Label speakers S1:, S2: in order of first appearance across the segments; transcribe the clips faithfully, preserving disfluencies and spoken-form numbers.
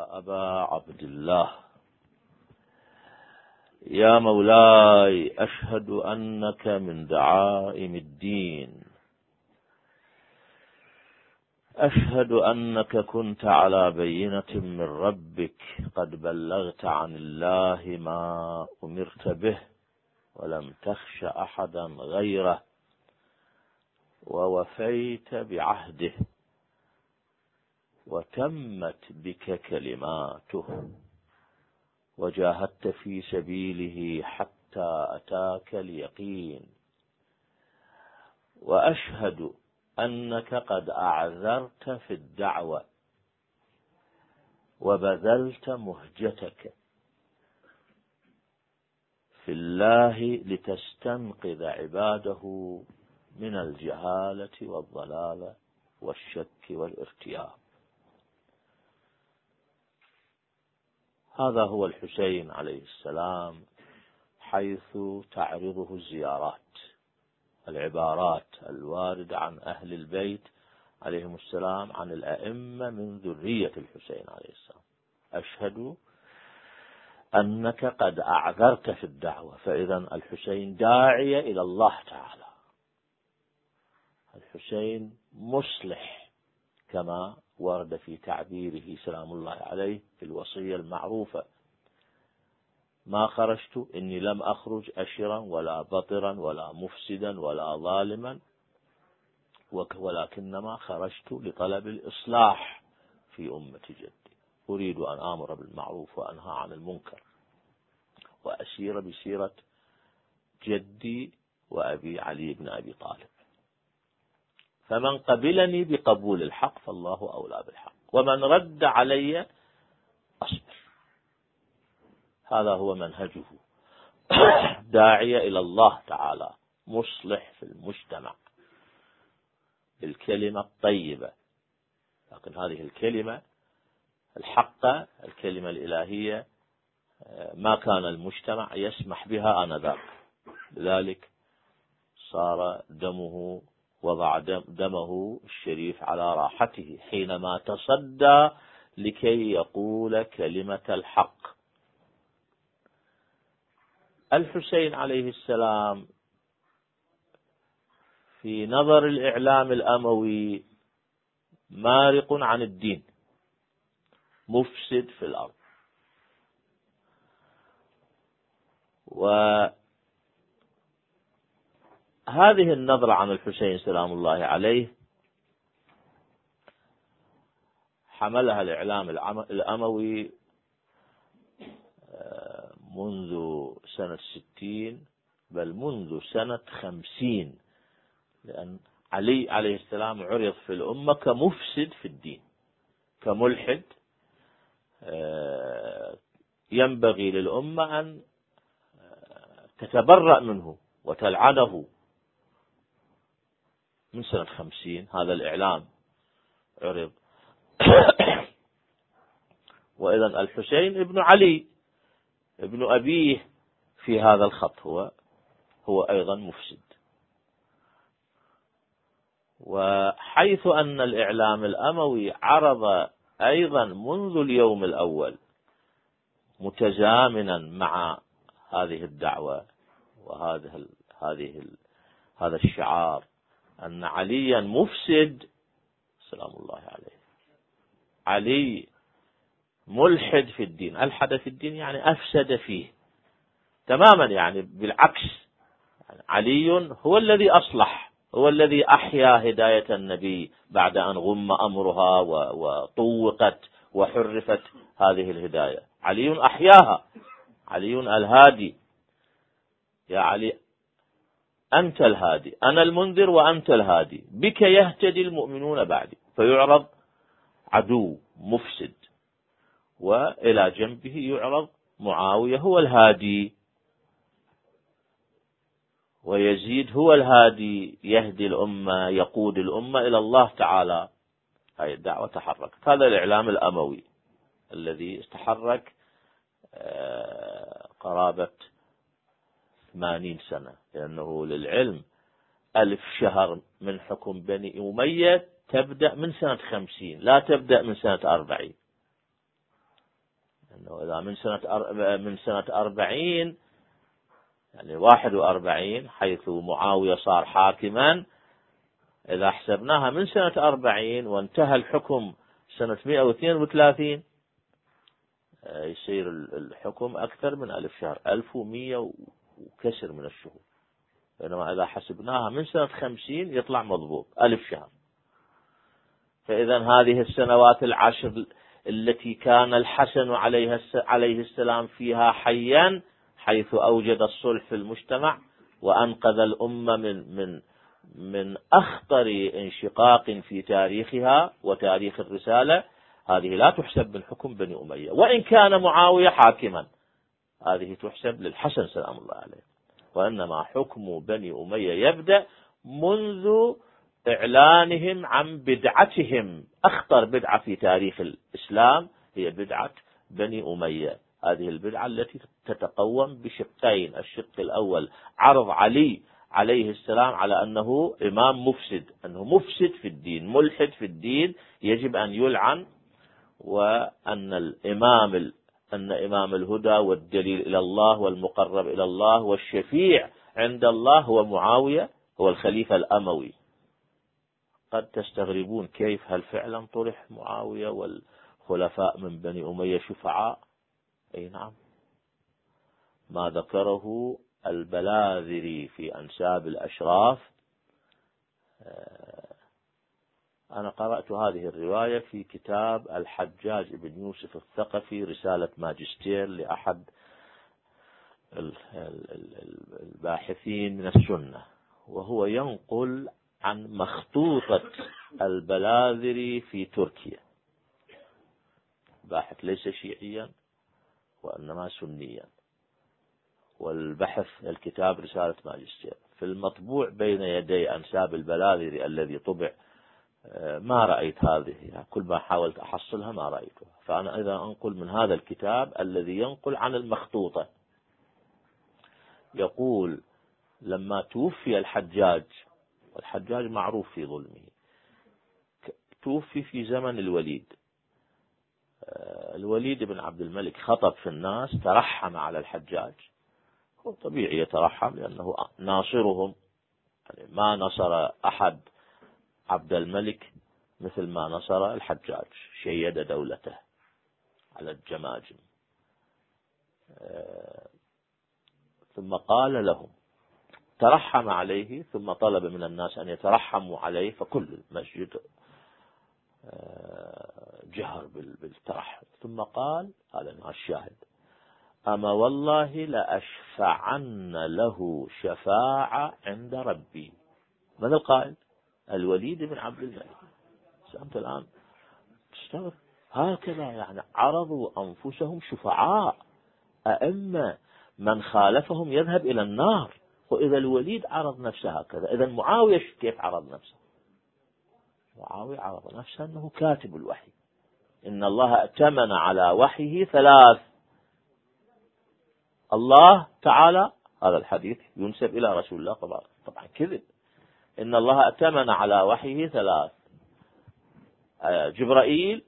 S1: أبا عبد الله يا مولاي أشهد أنك من دعائم الدين، أشهد أنك كنت على بينة من ربك قد بلغت عن الله ما أمرت به ولم تخش أحدا غيره ووفيت بعهده وتمت بك كلماته وجاهدت في سبيله حتى أتاك اليقين، وأشهد أنك قد أعذرت في الدعوة وبذلت مهجتك في الله لتستنقذ عباده من الجهالة والضلال والشك والارتياب. هذا هو الحسين عليه السلام حيث تعرضه الزيارات، العبارات الواردة عن أهل البيت عليهم السلام عن الأئمة من ذرية الحسين عليه السلام. أشهد أنك قد أعذرت في الدعوة، فإذا الحسين داعية إلى الله تعالى، الحسين مصلح كما ورد في تعبيره سلام الله عليه في الوصية المعروفة: ما خرجت إني لم أخرج أشرا ولا بطرا ولا مفسدا ولا ظالما، ولكنما خرجت لطلب الإصلاح في أمة جدي، أريد أن آمر بالمعروف وأنهى عن المنكر وأسير بسيرة جدي وأبي علي بن أبي طالب، فمن قبلني بقبول الحق فالله أولى بالحق، ومن رد علي أصبر. هذا هو منهجه، داعية إلى الله تعالى، مصلح في المجتمع بالكلمة الطيبة، لكن هذه الكلمة الحقة الكلمة الإلهية ما كان المجتمع يسمح بها آنذاك، لذلك صار دمه وضع دمه الشريف على راحته حينما تصدى لكي يقول كلمة الحق. الحسين عليه السلام في نظر الإعلام الأموي مارق عن الدين، مفسد في الأرض، وهذه النظرة عن الحسين سلام الله عليه حملها الإعلام الأموي منذ سنة ستين، بل منذ سنة خمسين، لأن علي عليه السلام عرض في الأمة كمفسد في الدين، كملحد ينبغي للأمة أن تتبرأ منه وتلعنه. من سنة خمسين هذا الإعلام عرض. وإذا الحسين ابن علي ابن أبيه في هذا الخط هو هو أيضا مفسد. وحيث أن الإعلام الأموي عرض أيضا منذ اليوم الأول متزامنا مع هذه الدعوة وهذه هذه هذا الشعار أن عليا مفسد سلام الله عليه، علي ملحد في الدين، ألحد في الدين يعني أفسد فيه تماما، يعني بالعكس، يعني علي هو الذي أصلح، هو الذي أحيا هداية النبي بعد أن غم أمرها وطوقت وحرفت هذه الهداية، علي أحياها، علي الهادي. يا علي أنت الهادي، أنا المنذر وأنت الهادي، بك يهتدي المؤمنون بعدي، فيعرض عدو مفسد، وإلى جنبه يعرض معاوية هو الهادي، ويزيد هو الهادي يهدي الأمة يقود الأمة إلى الله تعالى. هذه الدعوة تحركت. هذا الإعلام الأموي الذي استحرك قرابة ثمانين سنة، لأنه للعلم ألف شهر من حكم بني أمية تبدأ من سنة خمسين، لا تبدأ من سنة أربعين. أنه إذا من سنة من سنة أربعين يعني واحد وأربعين حيث معاوية صار حاكما، إذا حسبناها من سنة أربعين وانتهى الحكم سنة مئة واثنين وثلاثين يصير الحكم أكثر من ألف شهر، ألف ومئة وكسر من الشهور. بينما إذا حسبناها من سنة خمسين يطلع مضبوط ألف شهر. فإذا هذه السنوات العشر التي كان الحسن عليه عليه السلام فيها حيا، حيث أوجد الصلح في المجتمع وأنقذ الأمة من من من أخطر انشقاق في تاريخها وتاريخ الرسالة، هذه لا تحسب من حكم بني أمية، وإن كان معاوية حاكما هذه تحسب للحسن سلام الله عليه. وإنما حكم بني أمية يبدأ منذ إعلانهم عن بدعتهم. أخطر بدعة في تاريخ الإسلام هي بدعة بني أمية. هذه البدعة التي تتقوم بشقين: الشق الأول عرض علي عليه السلام على أنه إمام مفسد، أنه مفسد في الدين، ملحد في الدين، يجب أن يلعن، وأن الإمام أن إمام الهدى والدليل إلى الله والمقرب إلى الله والشفيع عند الله هو معاوية، هو الخليفة الأموي. قد تستغربون كيف هل فعلا طرح معاوية والخلفاء من بني أمية شفعاء؟ أي نعم، ما ذكره البلاذري في أنساب الأشراف. أنا قرأت هذه الرواية في كتاب الحجاج بن يوسف الثقفي، رسالة ماجستير لأحد الباحثين من السنة، وهو ينقل عن مخطوطة البلاذري في تركيا. باحث ليس شيعيا وإنما سنيا، والبحث الكتاب رسالة ماجستير. في المطبوع بين يدي أنساب البلاذري الذي طبع ما رأيت هذه، كل ما حاولت أحصلها ما رأيتها. فأنا إذا أنقل من هذا الكتاب الذي ينقل عن المخطوطة، يقول: لما توفي الحجاج، والحجاج معروف في ظلمه، توفي في زمن الوليد. الوليد بن عبد الملك خطب في الناس، ترحم على الحجاج. هو طبيعي يترحم لأنه ناصرهم، يعني ما نصر أحد عبد الملك مثل ما نصر الحجاج، شيد دولته على الجماجم. ثم قال لهم، ترحم عليه، ثم طلب من الناس أن يترحموا عليه، فكل المسجد جهر بالترحم. ثم قال، هذا الشاهد: أما والله لأشفعن له شفاعة عند ربي. من القائل؟ الوليد بن عبد الملك. أنت الآن تستغرب، هكذا يعني عرضوا أنفسهم شفعاء أئمة، من خالفهم يذهب إلى النار. وإذا الوليد عرض نفسه هكذا، إذا معاوية كيف عرض نفسه؟ معاوية عرض نفسه أنه كاتب الوحي. إن الله ائتمن على وحيه ثلاث. الله تعالى، هذا الحديث ينسب إلى رسول الله طبعا, طبعا كذب. إن الله ائتمن على وحيه ثلاث: جبرائيل،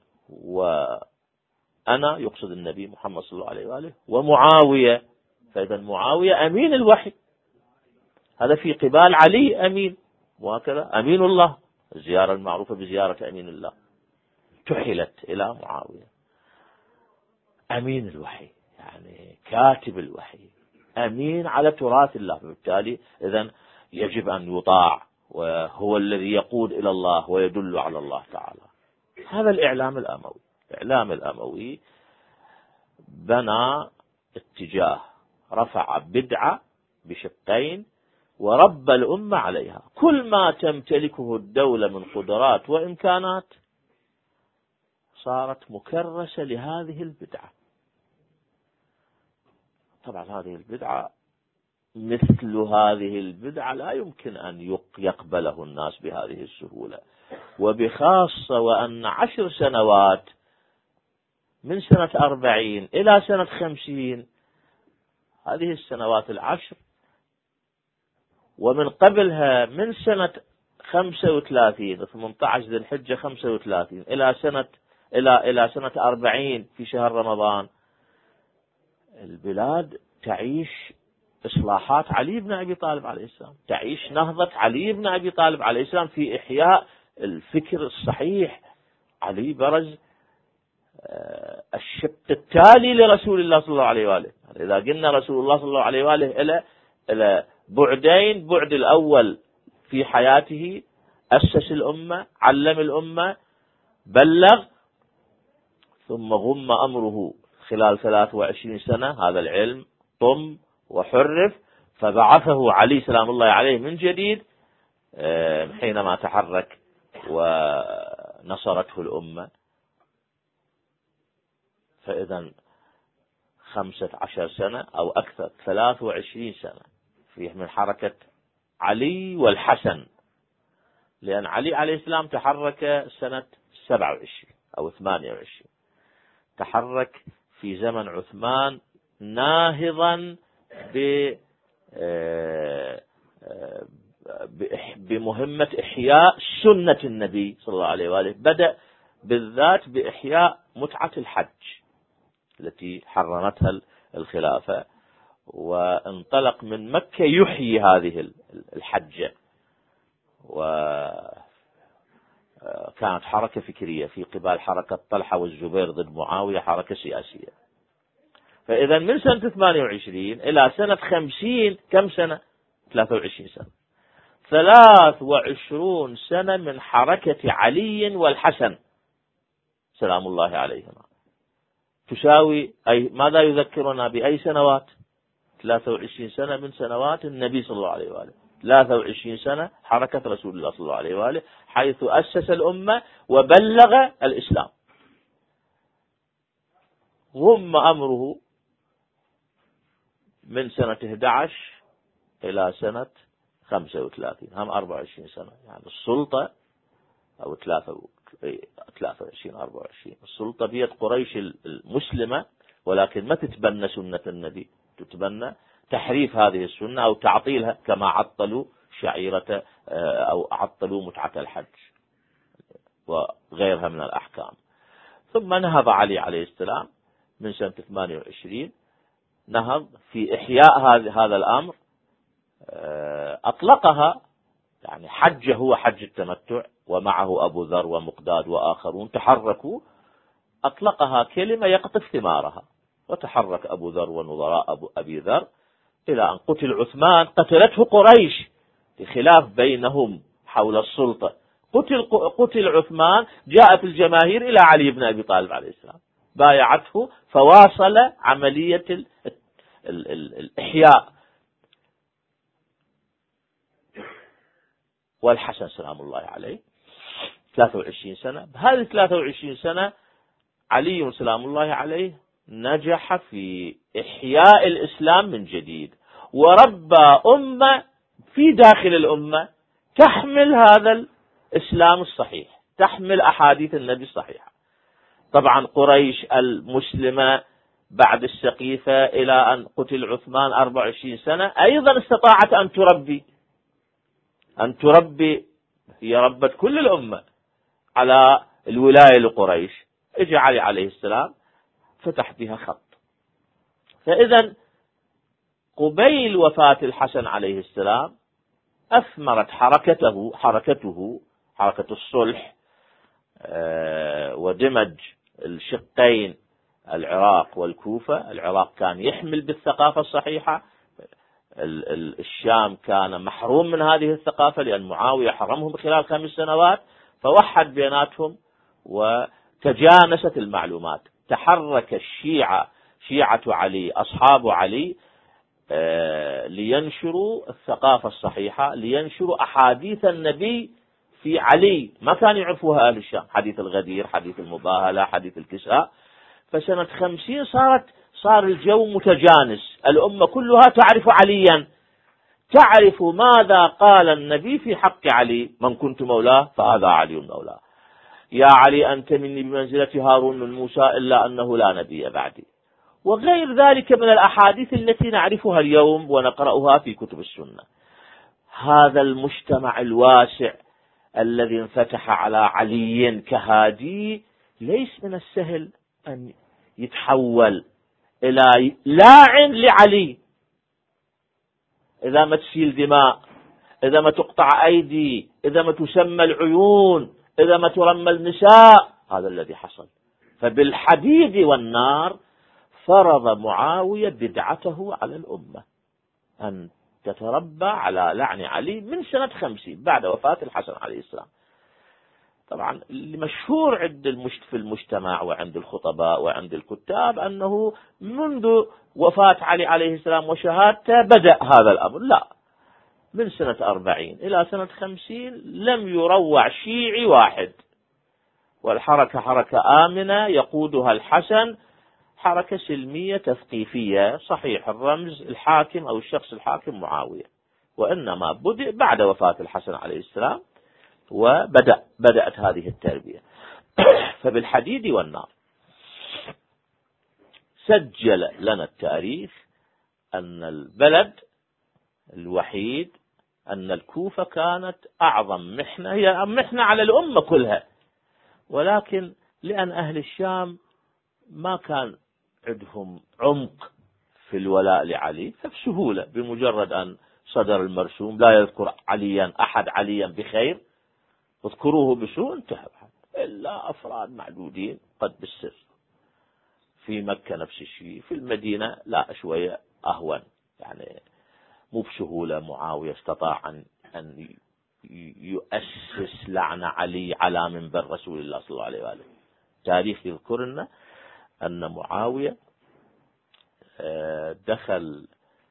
S1: وأنا يقصد النبي محمد صلى الله عليه وآله، ومعاوية. فإذا معاوية أمين الوحي، هذا في قبال علي أمين، وهكذا أمين الله، الزيارة المعروفة بزيارة أمين الله تحلت إلى معاوية. أمين الوحي يعني كاتب الوحي، أمين على تراث الله، بالتالي إذن يجب أن يطاع، وهو الذي يقود إلى الله ويدل على الله تعالى. هذا الإعلام الأموي. الإعلام الأموي بنى اتجاه، رفع بدعة بشقين ورب الأمة عليها. كل ما تمتلكه الدولة من قدرات وإمكانات صارت مكرسة لهذه البدعة. طبعا هذه البدعة، مثل هذه البدعة لا يمكن أن يقبله الناس بهذه السهولة، وبخاصة وأن عشر سنوات من سنة أربعين إلى سنة خمسين، هذه السنوات العشر، ومن قبلها من سنة خمسة وثلاثين ثمانية عشر ذي الحجة خمسة وثلاثين إلى سنة إلى إلى سنة أربعين في شهر رمضان، البلاد تعيش إصلاحات علي بن أبي طالب عليه السلام، تعيش نهضة علي بن أبي طالب عليه السلام في إحياء الفكر الصحيح. علي برز الشق التالي لرسول الله صلى الله عليه وآله. إذا قلنا رسول الله صلى الله عليه وآله إلى إلى بعدين، بعد الأول في حياته أسس الأمة، علم الأمة، بلغ، ثم غم أمره خلال ثلاث وعشرين سنة. هذا العلم طم وحرف، فبعثه علي سلام الله عليه من جديد حينما تحرك ونصرته الأمة. فإذا خمسة عشر سنة أو أكثر، ثلاث وعشرين سنة فيه من حركة علي والحسن، لأن علي عليه السلام تحرك سنة سبعة وعشرين أو ثمانية وعشرين، تحرك في زمن عثمان ناهضا بمهمة إحياء سنة النبي صلى الله عليه وآله. بدأ بالذات بإحياء متعة الحج التي حرمتها الخلافة، وانطلق من مكة يحيي هذه الحجة، وكانت حركة فكرية في قبال حركة طلحة والزبير ضد معاوية، حركة سياسية. فإذا من سنة ثمانية وعشرين إلى سنة خمسين كم سنة؟ ثلاثة وعشرين سنة، ثلاث وعشرون سنة من حركة علي والحسن سلام الله عليهما، تساوي أي ماذا يذكرنا بأي سنوات؟ ثلاثة وعشرين سنة من سنوات النبي صلى الله عليه وآله، ثلاثة وعشرين سنة حركة رسول الله صلى الله عليه وآله، حيث أسس الأمة وبلغ الإسلام. غم أمره من سنة أحد عشر إلى سنة خمسة وثلاثين، هم أربعة وعشرين سنة. يعني السلطة أو ثلاثة وعشرين أربعة وعشرين السلطة بيد قريش المسلمة، ولكن ما تتبنى سنة النبي، تتبنى تحريف هذه السنة أو تعطيلها، كما عطلوا شعيرة أو عطلوا متعة الحج وغيرها من الأحكام. ثم نهض علي عليه السلام من سنة ثمانية وعشرين، نهض في إحياء هذا الأمر، أطلقها، يعني حج هو حج التمتع، ومعه أبو ذر ومقداد وآخرون تحركوا، أطلقها كلمة يقطف ثمارها، وتحرك أبو ذر ونظراء أبو أبي ذر إلى أن قتل عثمان، قتلته قريش بخلاف بينهم حول السلطة. قتل قتل عثمان، جاءت الجماهير إلى علي بن أبي طالب عليه السلام، بايعته، فواصل عملية ال ال ال الإحياء. والحسن سلام الله عليه ثلاثة وعشرين سنة. بهذه ثلاثة وعشرين سنة علي سلام الله عليه نجح في إحياء الإسلام من جديد، وربى أمة في داخل الأمة تحمل هذا الإسلام الصحيح، تحمل أحاديث النبي الصحيحة. طبعا قريش المسلمة بعد السقيفة إلى أن قتل عثمان أربع وعشرين سنة أيضا استطاعت أن تربي أن تربي هي ربت كل الأمة على الولاية لقريش. اجى علي عليه السلام فتح بها خط. فإذا قبيل وفاة الحسن عليه السلام أثمرت حركته حركته حركة الصلح ودمج الشقين العراق والكوفة. العراق كان يحمل بالثقافة الصحيحة، الشام كان محروم من هذه الثقافة لأن معاوية حرمهم خلال خمس سنوات، فوحد بيناتهم وتجانست المعلومات. تحرك الشيعة شيعة علي أصحاب علي لينشروا الثقافة الصحيحة، لينشروا أحاديث النبي في علي، ما كان يعرفوها أهل الشام، حديث الغدير، حديث المباهلة، حديث الكساء. فسنة خمسين صارت صار الجو متجانس، الأمة كلها تعرف عليا، تعرف ماذا قال النبي في حق علي: من كنت مولاه فهذا علي مولاه، يا علي أنت مني بمنزلة هارون من موسى إلا أنه لا نبي بعدي، وغير ذلك من الأحاديث التي نعرفها اليوم ونقرأها في كتب السنة. هذا المجتمع الواسع الذي انفتح على علي كهادي ليس من السهل أن يتحول إلى لاعن لعلي، إذا ما تسيل دماء، إذا ما تقطع أيدي، إذا ما تسمى العيون، إذا ما ترمى النساء. هذا الذي حصل. فبالحديد والنار فرض معاوية بدعته على الأمة أن تتربى على لعن علي من سنة خمسين بعد وفاة الحسن عليه السلام. طبعا المشهور عند في المجتمع وعند الخطباء وعند الكتاب أنه منذ وفاة علي عليه السلام وشهادته بدأ هذا الأمر. لا، من سنة أربعين إلى سنة خمسين لم يروع شيعي واحد، والحركة حركة آمنة يقودها الحسن، حركة سلمية تثقيفية. صحيح الرمز الحاكم أو الشخص الحاكم معاوية، وإنما بدأ بعد وفاة الحسن عليه السلام وبدأ بدأت هذه التربية. فبالحديد والنار سجل لنا التاريخ أن البلد الوحيد، أن الكوفة كانت أعظم محنة، هي محنة على الأمة كلها، ولكن لأن أهل الشام ما كان عندهم عمق في الولاء لعلي، فبسهولة بمجرد أن صدر المرسوم لا يذكر عليا أحد عليا بخير، اذكروه بسوء، انتهى. إلا أفراد معدودين قد بالسر. في مكة نفس الشيء، في المدينة لا، شوية أهون، يعني مو بسهولة معاوية استطاع أن أن يؤسس لعنة علي على منبر رسول الله صلى الله عليه وآله. تاريخ يذكر لنا أن معاوية دخل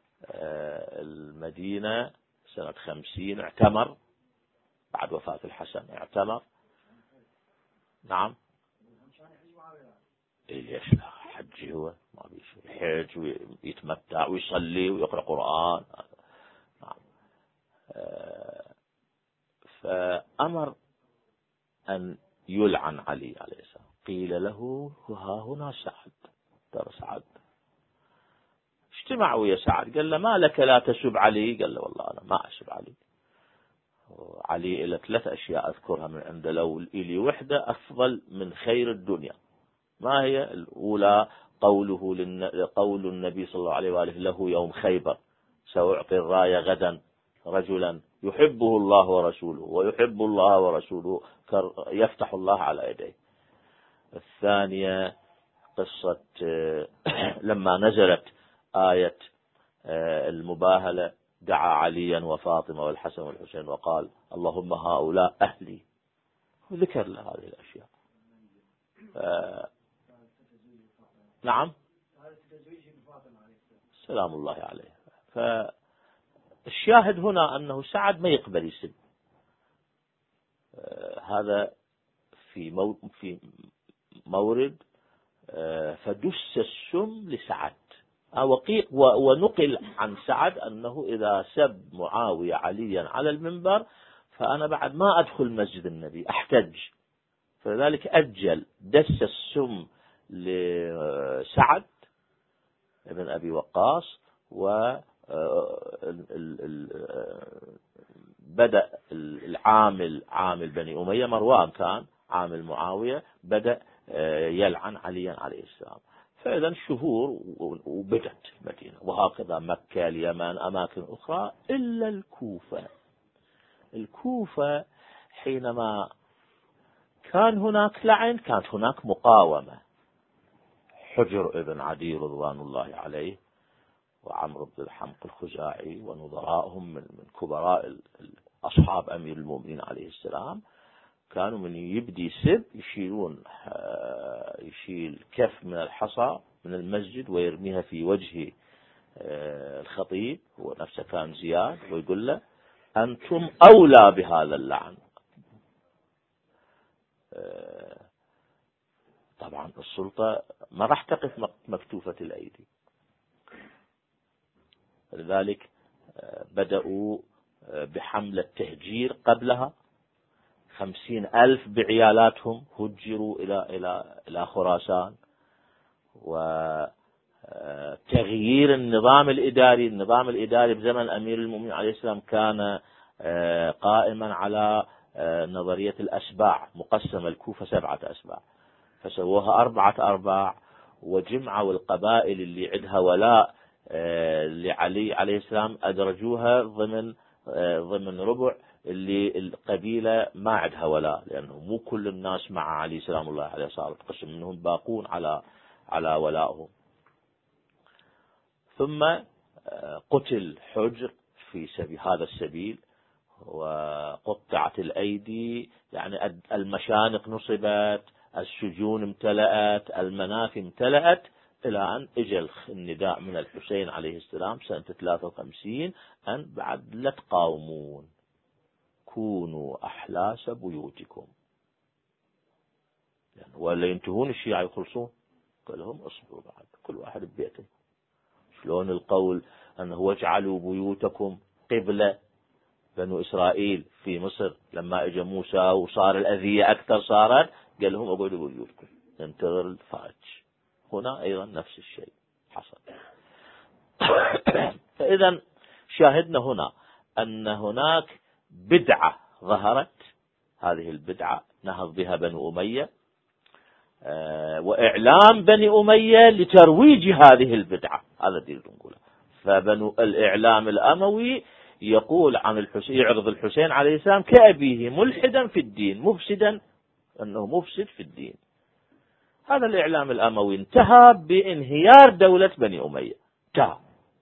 S1: المدينة سنة خمسين، اعتمر بعد وفاة الحسن، اعتمر. نعم. ليش لا؟ حج هو ما بيشوف يحج ويتمتع ويصلي ويقرأ قرآن. نعم. فأمر أن يلعن علي عليه السلام. قيل له ها هنا سعد، ترى سعد. اجتمع ويا سعد، قال له ما لك لا تسب علي؟ قال له والله أنا ما أسب علي. علي إلى ثلاث أشياء أذكرها من عند، لو إلي وحدة أفضل من خير الدنيا. ما هي؟ الأولى قوله للن... قول النبي صلى الله عليه وآله له يوم خيبر: سأعطي الراية غدا رجلا يحبه الله ورسوله ويحب الله ورسوله يفتح الله على يديه. الثانية قصة لما نزلت آية المباهلة، دعا عليا وفاطمة والحسن والحسين وقال اللهم هؤلاء أهلي، وذكر له هذه الأشياء. آه نعم، سلام الله عليه. فالشاهد هنا أنه سعد ما يقبل يسب. آه هذا في مو في مورد آه فدس السم لسعد. وقيق ونقل عن سعد أنه إذا سب معاوية عليا على المنبر فأنا بعد ما أدخل مسجد النبي أحتج. فذلك أجل دس السم لسعد ابن أبي وقاص، وبدأ العامل عامل بني أمية، مروان كان عامل معاوية، بدأ يلعن عليا عليه السلام. فإذا شهور وبدت المدينة، وهكذا مكة، اليمن، أماكن أخرى، إلا الكوفة. الكوفة حينما كان هناك لعن كانت هناك مقاومة. حجر ابن عدي رضوان الله عليه وعمرو بن الحمق الخزاعي ونظرائهم من من كبراء أصحاب أمير المؤمنين عليه السلام، كانوا من يبدي سب يشيلون يشيل كف من الحصى من المسجد ويرميها في وجه الخطيب، هو نفسه كان زياد، ويقول له أنتم أولى بهذا اللعن. طبعا السلطة ما راح تقف مكتوفة الأيدي، لذلك بدأوا بحملة تهجير قبلها. خمسين ألف بعيالاتهم هجروا إلى إلى إلى خراسان، وتغيير النظام الإداري. النظام الإداري بزمن أمير المؤمنين عليه السلام كان قائما على نظرية الأسباع، مقسم الكوفة سبعة أسباع، فسووها أربعة أرباع، وجمعة والقبائل اللي عندها ولاء لعلي عليه السلام أدرجوها ضمن ضمن ربع اللي القبيلة ما عندها ولاء، لأنه مو كل الناس مع علي سلام الله عليه، صارت قسم منهم باقون على على ولائهم. ثم قتل حجر في سبيل هذا السبيل، وقطعت الأيدي، يعني المشانق نصبت، السجون امتلأت، المنافي امتلأت، إلى أن اجى النداء من الحسين عليه السلام سنة ثلاثة وخمسين أن بعد لا تقاومون، كونوا أحلاس بيوتكم، يعني ولا ينتهون الشيعة يخلصون، قال لهم اصبروا بعد كل واحد ببيته. شلون القول أنه واجعلوا بيوتكم قبلة بنو إسرائيل في مصر لما اجى موسى وصار الأذية أكثر، صارت قال لهم اقعدوا ببيوتكم انتظر الفرج. هنا أيضا نفس الشيء حصل. فإذا شاهدنا هنا أن هناك بدعة ظهرت، هذه البدعة نهض بها بنو أمية، وإعلام بني أمية لترويج هذه البدعة، هذا الدين نقوله. فبنو الإعلام الأموي يقول عن الحسين، يعرض الحسين عليه السلام كأبيه ملحدا في الدين مفسدا، أنه مفسد في الدين. هذا الإعلام الأموي انتهى بانهيار دولة بني أمية، انتهى.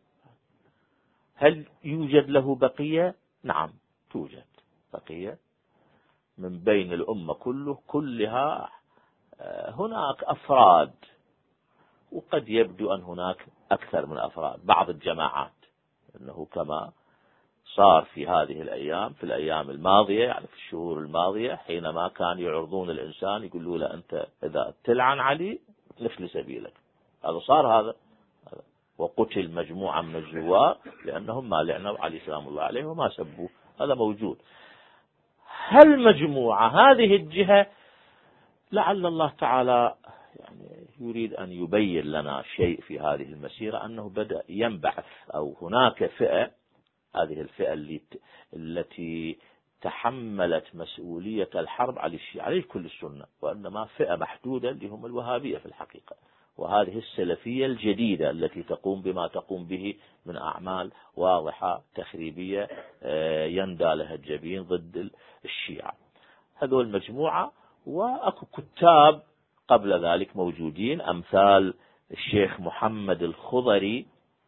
S1: هل يوجد له بقية؟ نعم توجد بقية من بين الأمة كله كلها. هناك أفراد، وقد يبدو أن هناك أكثر من أفراد، بعض الجماعات، أنه كما صار في هذه الأيام، في الأيام الماضية، يعني في الشهور الماضية، حينما كان يعرضون الإنسان يقولوا له أنت إذا تلعن علي نفل سبيلك، هذا صار هذا. وقتل مجموعة من الزوار لأنهم ما لعنوا علي سلام الله عليه وما سبوه، هذا موجود. هل مجموعة هذه الجهة لعل الله تعالى يعني يريد أن يبين لنا شيء في هذه المسيرة، أنه بدأ ينبعث، أو هناك فئة، هذه الفئة اللي التي تحملت مسؤولية الحرب على الشيعة على كل السنة، وإنما فئة محدودة اللي هم الوهابية في الحقيقة، وهذه السلفية الجديدة التي تقوم بما تقوم به من أعمال واضحة تخريبية يندى لها الجبين ضد الشيعة. هذول المجموعة، وأكو كتاب قبل ذلك موجودين أمثال الشيخ محمد الخضري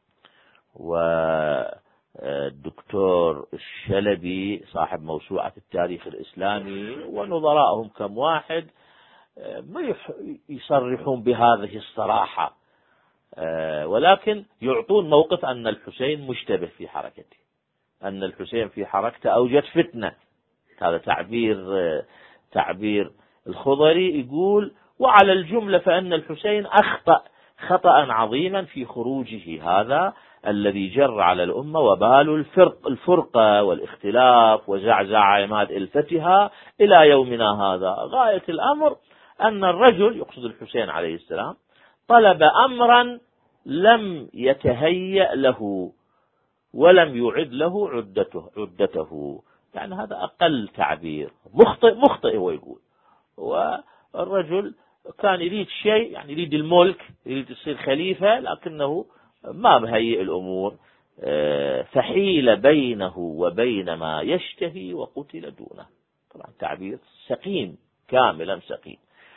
S1: والدكتور الشلبي صاحب موسوعة التاريخ الإسلامي ونظرائهم كم واحد، ما يصرحون بهذه الصراحة، ولكن يعطون موقف أن الحسين مشتبه في حركته، أن الحسين في حركته أوجد فتنة. هذا تعبير تعبير الخضري، يقول وعلى الجملة فإن الحسين أخطأ خطأ عظيما في خروجه هذا الذي جر على الأمة وبال الفرق الفرقة والاختلاف وزعزع عماد الفتها إلى يومنا هذا. غاية الأمر أن الرجل، يقصد الحسين عليه السلام، طلب أمرا لم يتهيأ له ولم يعد له عدته عدته يعني هذا أقل تعبير، مخطئ مخطئ هو يقول. والرجل كان يريد شيء، يعني يريد الملك، يريد يصير خليفة، لكنه ما مهيئ الأمور، فحيل بينه وبين ما يشتهي وقتل دونه. طبعا تعبير سقيم، كاملا سقيم.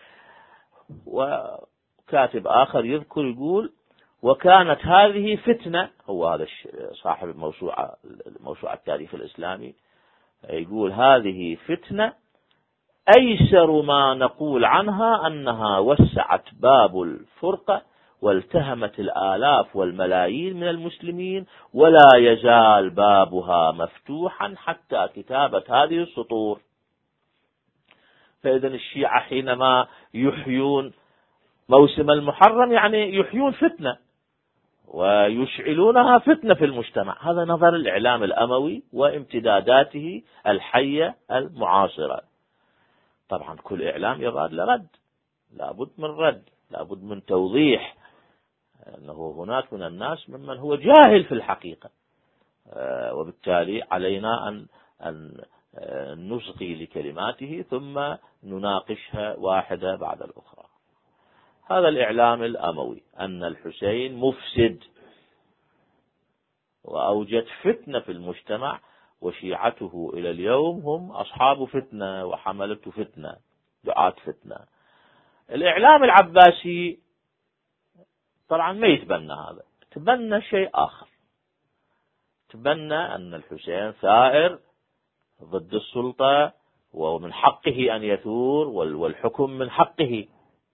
S1: وكاتب آخر يذكر يقول وكانت هذه فتنة، هو هذا صاحب الموسوعة موسوعة التاريخ الإسلامي، يقول هذه فتنة أيسر ما نقول عنها أنها وسعت باب الفرقة والتهمت الآلاف والملايين من المسلمين، ولا يزال بابها مفتوحا حتى كتابة هذه السطور. فإذا الشيعة حينما يحيون موسم المحرم يعني يحيون فتنة ويشعلونها فتنة في المجتمع. هذا نظر الإعلام الأموي وامتداداته الحية المعاصرة. طبعا كل إعلام يراد لرد، لابد من رد، لابد من توضيح أنه هناك من الناس ممن هو جاهل في الحقيقة، وبالتالي علينا أن أن نصغي لكلماته ثم نناقشها واحدة بعد الأخرى. هذا الإعلام الأموي أن الحسين مفسد وأوجد فتنة في المجتمع، وشيعته إلى اليوم هم أصحاب فتنة وحملة فتنة، دعاة فتنة. الإعلام العباسي طبعا ما يتبنى هذا، تبنى شيء آخر، تبنى أن الحسين ثائر ضد السلطة ومن حقه أن يثور والحكم من حقه،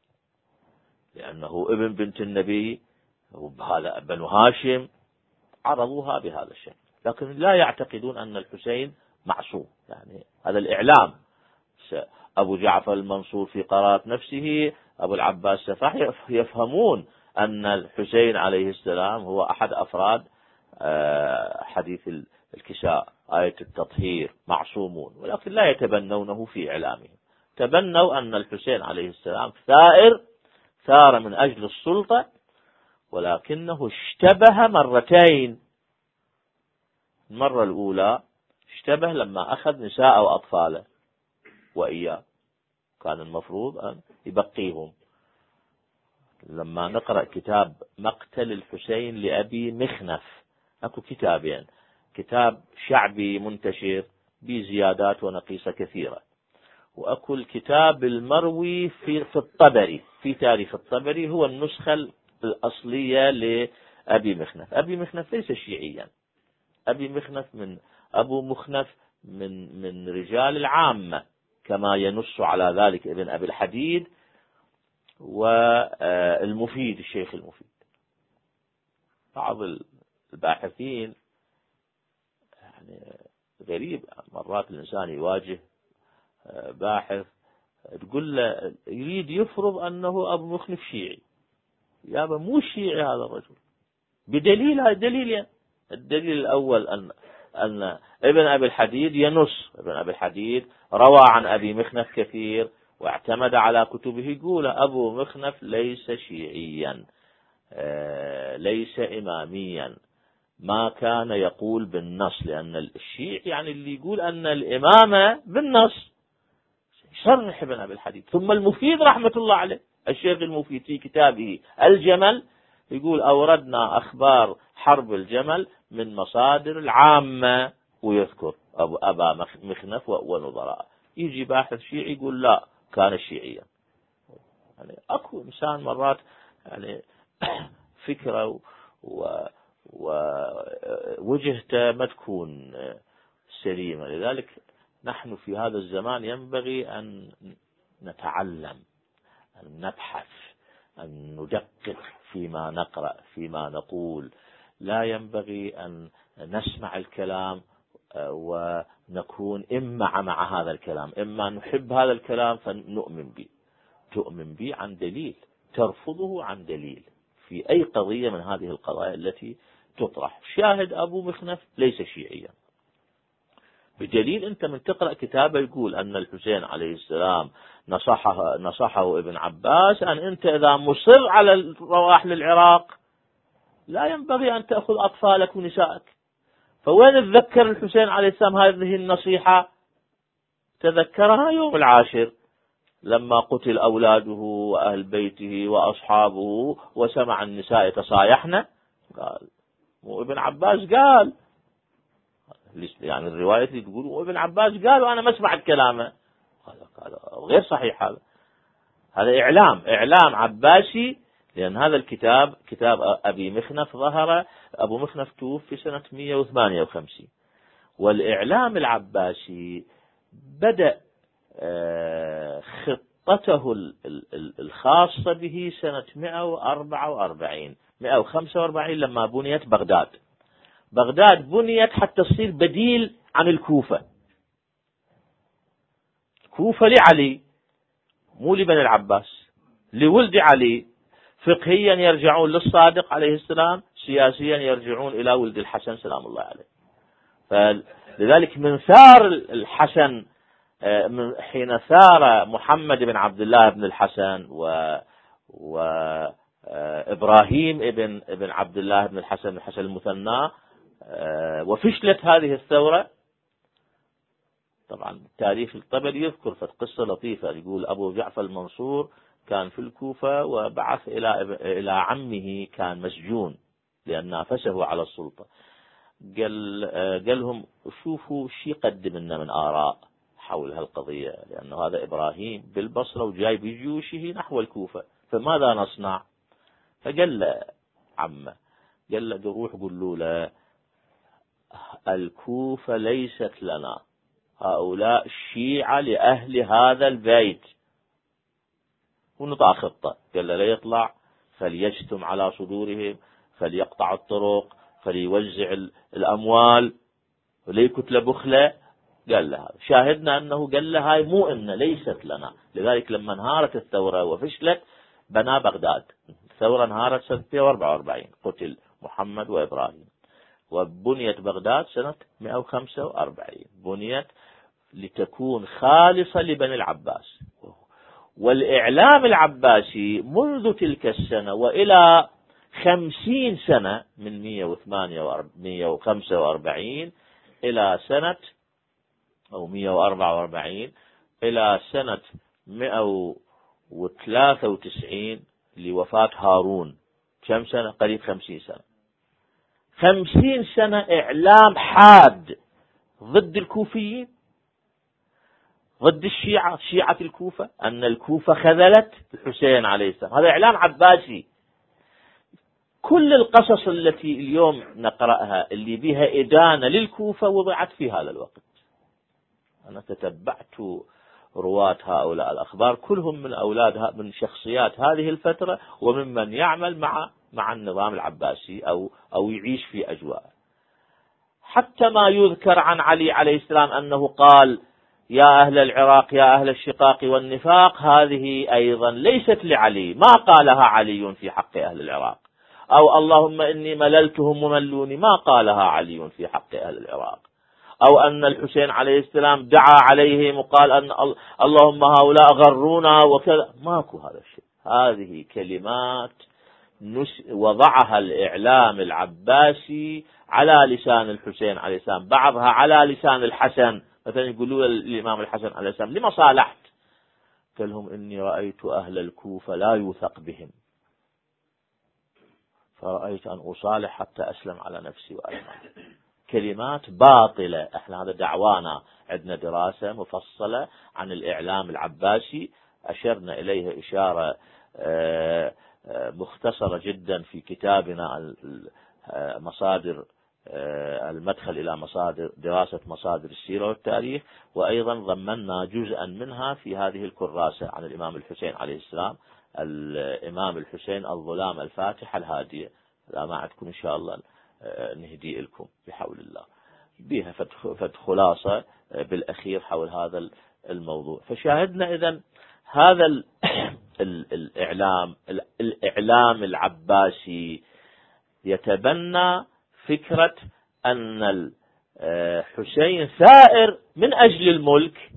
S1: لأنه ابن بنت النبي وهذا بنو هاشم، عرضوها بهذا الشكل، لكن لا يعتقدون أن الحسين معصوم. يعني هذا الإعلام. أبو جعفر المنصور في قرارة نفسه، أبو العباس السفاح يفهمون أن الحسين عليه السلام هو أحد أفراد حديث الكساء آية التطهير، معصومون، ولكن لا يتبنونه في إعلامهم. تبنوا أن الحسين عليه السلام ثائر، ثار من أجل السلطة، ولكنه اشتبه مرتين. المرة الأولى اشتبه لما أخذ نساء وأطفاله وإياه، كان المفروض أن يبقيهم. لما نقرأ كتاب مقتل الحسين لأبي مخنف، أكو كتابين، كتاب شعبي منتشر بزيادات ونقيصة كثيرة، وأكو الكتاب المروي في, في الطبري، في تاريخ الطبري، هو النسخة الأصلية لأبي مخنف. أبي مخنف ليس شيعيا، أبي مخنف من أبو مخنف من من رجال العامة، كما ينص على ذلك ابن أبي الحديد والمفيد، الشيخ المفيد. بعض الباحثين يعني غريب، مرات الإنسان يواجه باحث تقول له يريد يفرض أنه أبو مخنف شيعي، يابا مو شيعي هذا الرجل، بدليل. هذا دليل. الدليل الأول أن أن ابن أبي الحديد ينص، ابن أبي الحديد روى عن أبي مخنف كثير واعتمد على كتبه، يقول أبو مخنف ليس شيعيا، ليس إماميا، ما كان يقول بالنص، لأن الشيعي يعني اللي يقول أن الإمامة بالنص. شرح ابن أبي الحديد. ثم المفيد رحمة الله عليه، الشيخ المفيد في كتابه الجمل يقول أوردنا أخبار حرب الجمل من مصادر العامة، ويذكر أبو أبا مخنف ونظراء. يجي باحث شيعي يقول لا كان شيعيا. يعني أكو إنسان مرات يعني فكرة ووجهته ما تكون سليمة. لذلك نحن في هذا الزمان ينبغي أن نتعلم، أن نبحث، أن ندقق فيما نقرأ، فيما نقول. لا ينبغي أن نسمع الكلام ونكون إما مع هذا الكلام، إما نحب هذا الكلام فنؤمن به. تؤمن به عن دليل، ترفضه عن دليل في أي قضية من هذه القضايا التي تطرح. شاهد أبو مخنف ليس شيعيا، بدليل أنت من تقرأ كتابه يقول أن الحسين عليه السلام نصحه, نصحه ابن عباس أن أنت إذا مصر على الرواح للعراق لا ينبغي أن تأخذ أطفالك ونسائك. فوين تذكر الحسين عليه السلام هذه النصيحة؟ تذكرها يوم العاشر لما قتل أولاده وأهل بيته وأصحابه وسمع النساء يتصايحن، قال مو ابن عباس قال، يعني الرواية اللي تقول وابن عباس قال وأنا ما اسمع كلامه، هذا غير صحيح. هذا هذا إعلام إعلام عباسي، لأن هذا الكتاب كتاب أبي مخنف ظهر، أبو مخنف توفي في سنة مئة وثمانية وخمسين، والإعلام العباسي بدأ خطته الخاصة به سنة مئة وأربعة وأربعين مئة وخمسة وأربعين لما بنيت بغداد. بغداد بنيت حتى تصير بديل عن الكوفة. كوفة لعلي مو لبني العباس، لولد علي. فقهيا يرجعون للصادق عليه السلام، سياسيا يرجعون إلى ولد الحسن سلام الله عليه. فلذلك من ثار الحسن، من حين ثار محمد بن عبد الله بن الحسن و وإبراهيم ابن ابن عبد الله بن الحسن الحسن المثنى، وفشلت هذه الثورة. طبعا تاريخ الطبري يذكر في قصة لطيفة، يقول أبو جعفر المنصور كان في الكوفة وبعث إلى إلى عمه كان مسجون لأن نافسه على السلطة. قال قال لهم شوفوا شي قدم لنا من آراء حول هالقضية، لأنه هذا إبراهيم بالبصرة وجاي بجيوشه نحو الكوفة، فماذا نصنع؟ فقال له عمه، قال له روح قولوا له الكوفة ليست لنا، هؤلاء الشيعة لأهل هذا البيت. ونطع خطة، قال له لا يطلع، فليجتم على صدورهم، فليقطع الطرق، فليوزع الأموال، وليكتل بخلة. قال له شاهدنا أنه قال له هاي مو إن ليست لنا. لذلك لما انهارت الثورة وفشلت بنى بغداد. الثورة انهارت سنة مئة وأربعة وأربعين، قتل محمد وإبراهيم، وبنيت بغداد سنة مئة وخمسة وأربعين، بنيت لتكون خالصة لبني العباس. والإعلام العباسي منذ تلك السنة وإلى خمسين سنة، من مئة وخمسة وأربعين إلى سنة أو مئة وأربعة وأربعين إلى سنة مئة وثلاثة وتسعين لوفاة هارون، كم سنة؟ قريب خمسين سنة. خمسين سنة إعلام حاد ضد الكوفيين، ضد الشيعة، شيعة الكوفة، أن الكوفة خذلت الحسين عليه السلام. هذا إعلام عباسي. كل القصص التي اليوم نقرأها اللي بها إدانة للكوفة وضعت في هذا الوقت. أنا تتبعت رواة هؤلاء الأخبار كلهم من أولاد من شخصيات هذه الفترة، وممن يعمل مع مع النظام العباسي أو أو يعيش في أجواء. حتى ما يذكر عن علي عليه السلام أنه قال يا أهل العراق يا أهل الشقاق والنفاق، هذه أيضا ليست لعلي، ما قالها علي في حق أهل العراق. أو اللهم إني مللتهم وملوني، ما قالها علي في حق أهل العراق. أو أن الحسين عليه السلام دعا عليهم وقال أن اللهم هؤلاء غرونا وكذا، ماكو هذا الشيء. هذه كلمات وضعها الإعلام العباسي على لسان الحسين عليه السلام، بعضها على لسان الحسن. مثلا يقولوا الإمام الحسن عليه السلام لما صالحت؟ قال لهم إني رأيت أهل الكوفة لا يوثق بهم، فرأيت أن أصالح حتى أسلم على نفسي وأسلم. كلمات باطلة. احنا هذا دعوانا، عندنا دراسة مفصلة عن الإعلام العباسي أشرنا إليها إشارة مختصرة جدا في كتابنا مصادر المدخل إلى مصادر دراسة مصادر السيرة والتاريخ، وأيضا ضمننا جزءا منها في هذه الكراسة عن الإمام الحسين عليه السلام، الإمام الحسين الظلام الفاتحة الهادية. لا ما عندكم إن شاء الله نهدي لكم بحول الله بها فد خلاصة بالأخير حول هذا الموضوع. فشاهدنا إذن هذا الإعلام الإعلام العباسي يتبنى فكرة أن الحسين ثائر من أجل الملك،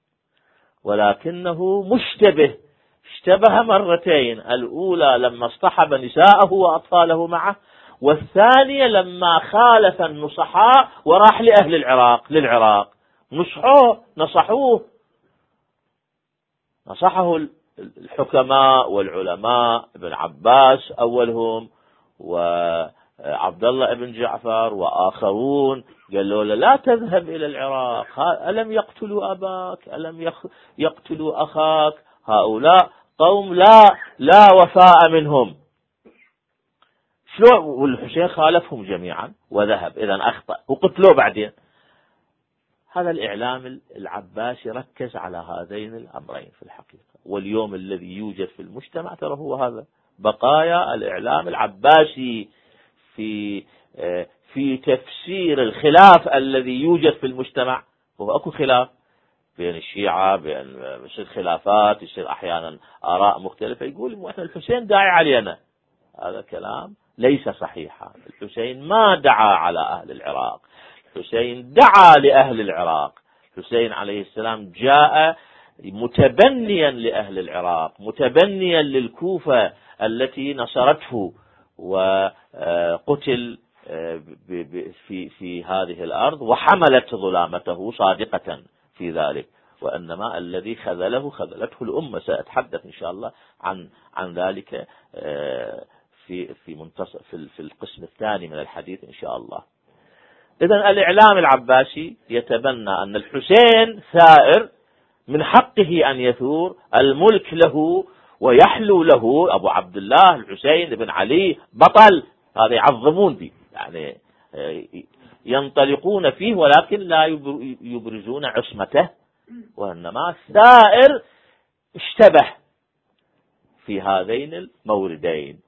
S1: ولكنه مشتبه، اشتبه مرتين، الأولى لما اصطحب نساءه وأطفاله معه، والثانية لما خالف النصحاء وراح لأهل العراق للعراق نصحوه نصحوه نصحه الحكماء والعلماء، ابن عباس أولهم وعبد الله ابن جعفر وآخرون، قالوا له لا تذهب إلى العراق، ألم يقتلوا أباك، ألم يقتلوا أخاك، هؤلاء قوم لا لا وفاء منهم. شلون؟ والحسين خالفهم جميعا وذهب، إذن أخطأ وقتلوه بعدين. هذا الإعلام العباسي ركز على هذين الأمرين في الحقيقة. واليوم الذي يوجد في المجتمع ترى هو هذا، بقايا الإعلام العباسي في في تفسير الخلاف الذي يوجد في المجتمع. وهو أكو خلاف بين الشيعة، بين يصير خلافات، يصير أحيانا آراء مختلفة، يقول إحنا الحسين داعي علينا. هذا كلام ليس صحيحا. الحسين ما دعا على أهل العراق، الحسين دعا لأهل العراق. الحسين عليه السلام جاء متبنيا لأهل العراق، متبنيا للكوفة التي نصرته، وقتل في في هذه الأرض، وحملت ظلامته صادقة في ذلك. وإنما الذي خذله خذلته الأمة. سأتحدث إن شاء الله عن عن ذلك في في منتصف في في القسم الثاني من الحديث إن شاء الله. إذن الإعلام العباسي يتبنى أن الحسين ثائر، من حقه أن يثور، الملك له ويحلو له. أبو عبد الله الحسين بن علي بطل، هذا يعظمون به، يعني ينطلقون فيه، ولكن لا يبرزون عصمته، وإنما ثائر اشتبه في هذين الموردين.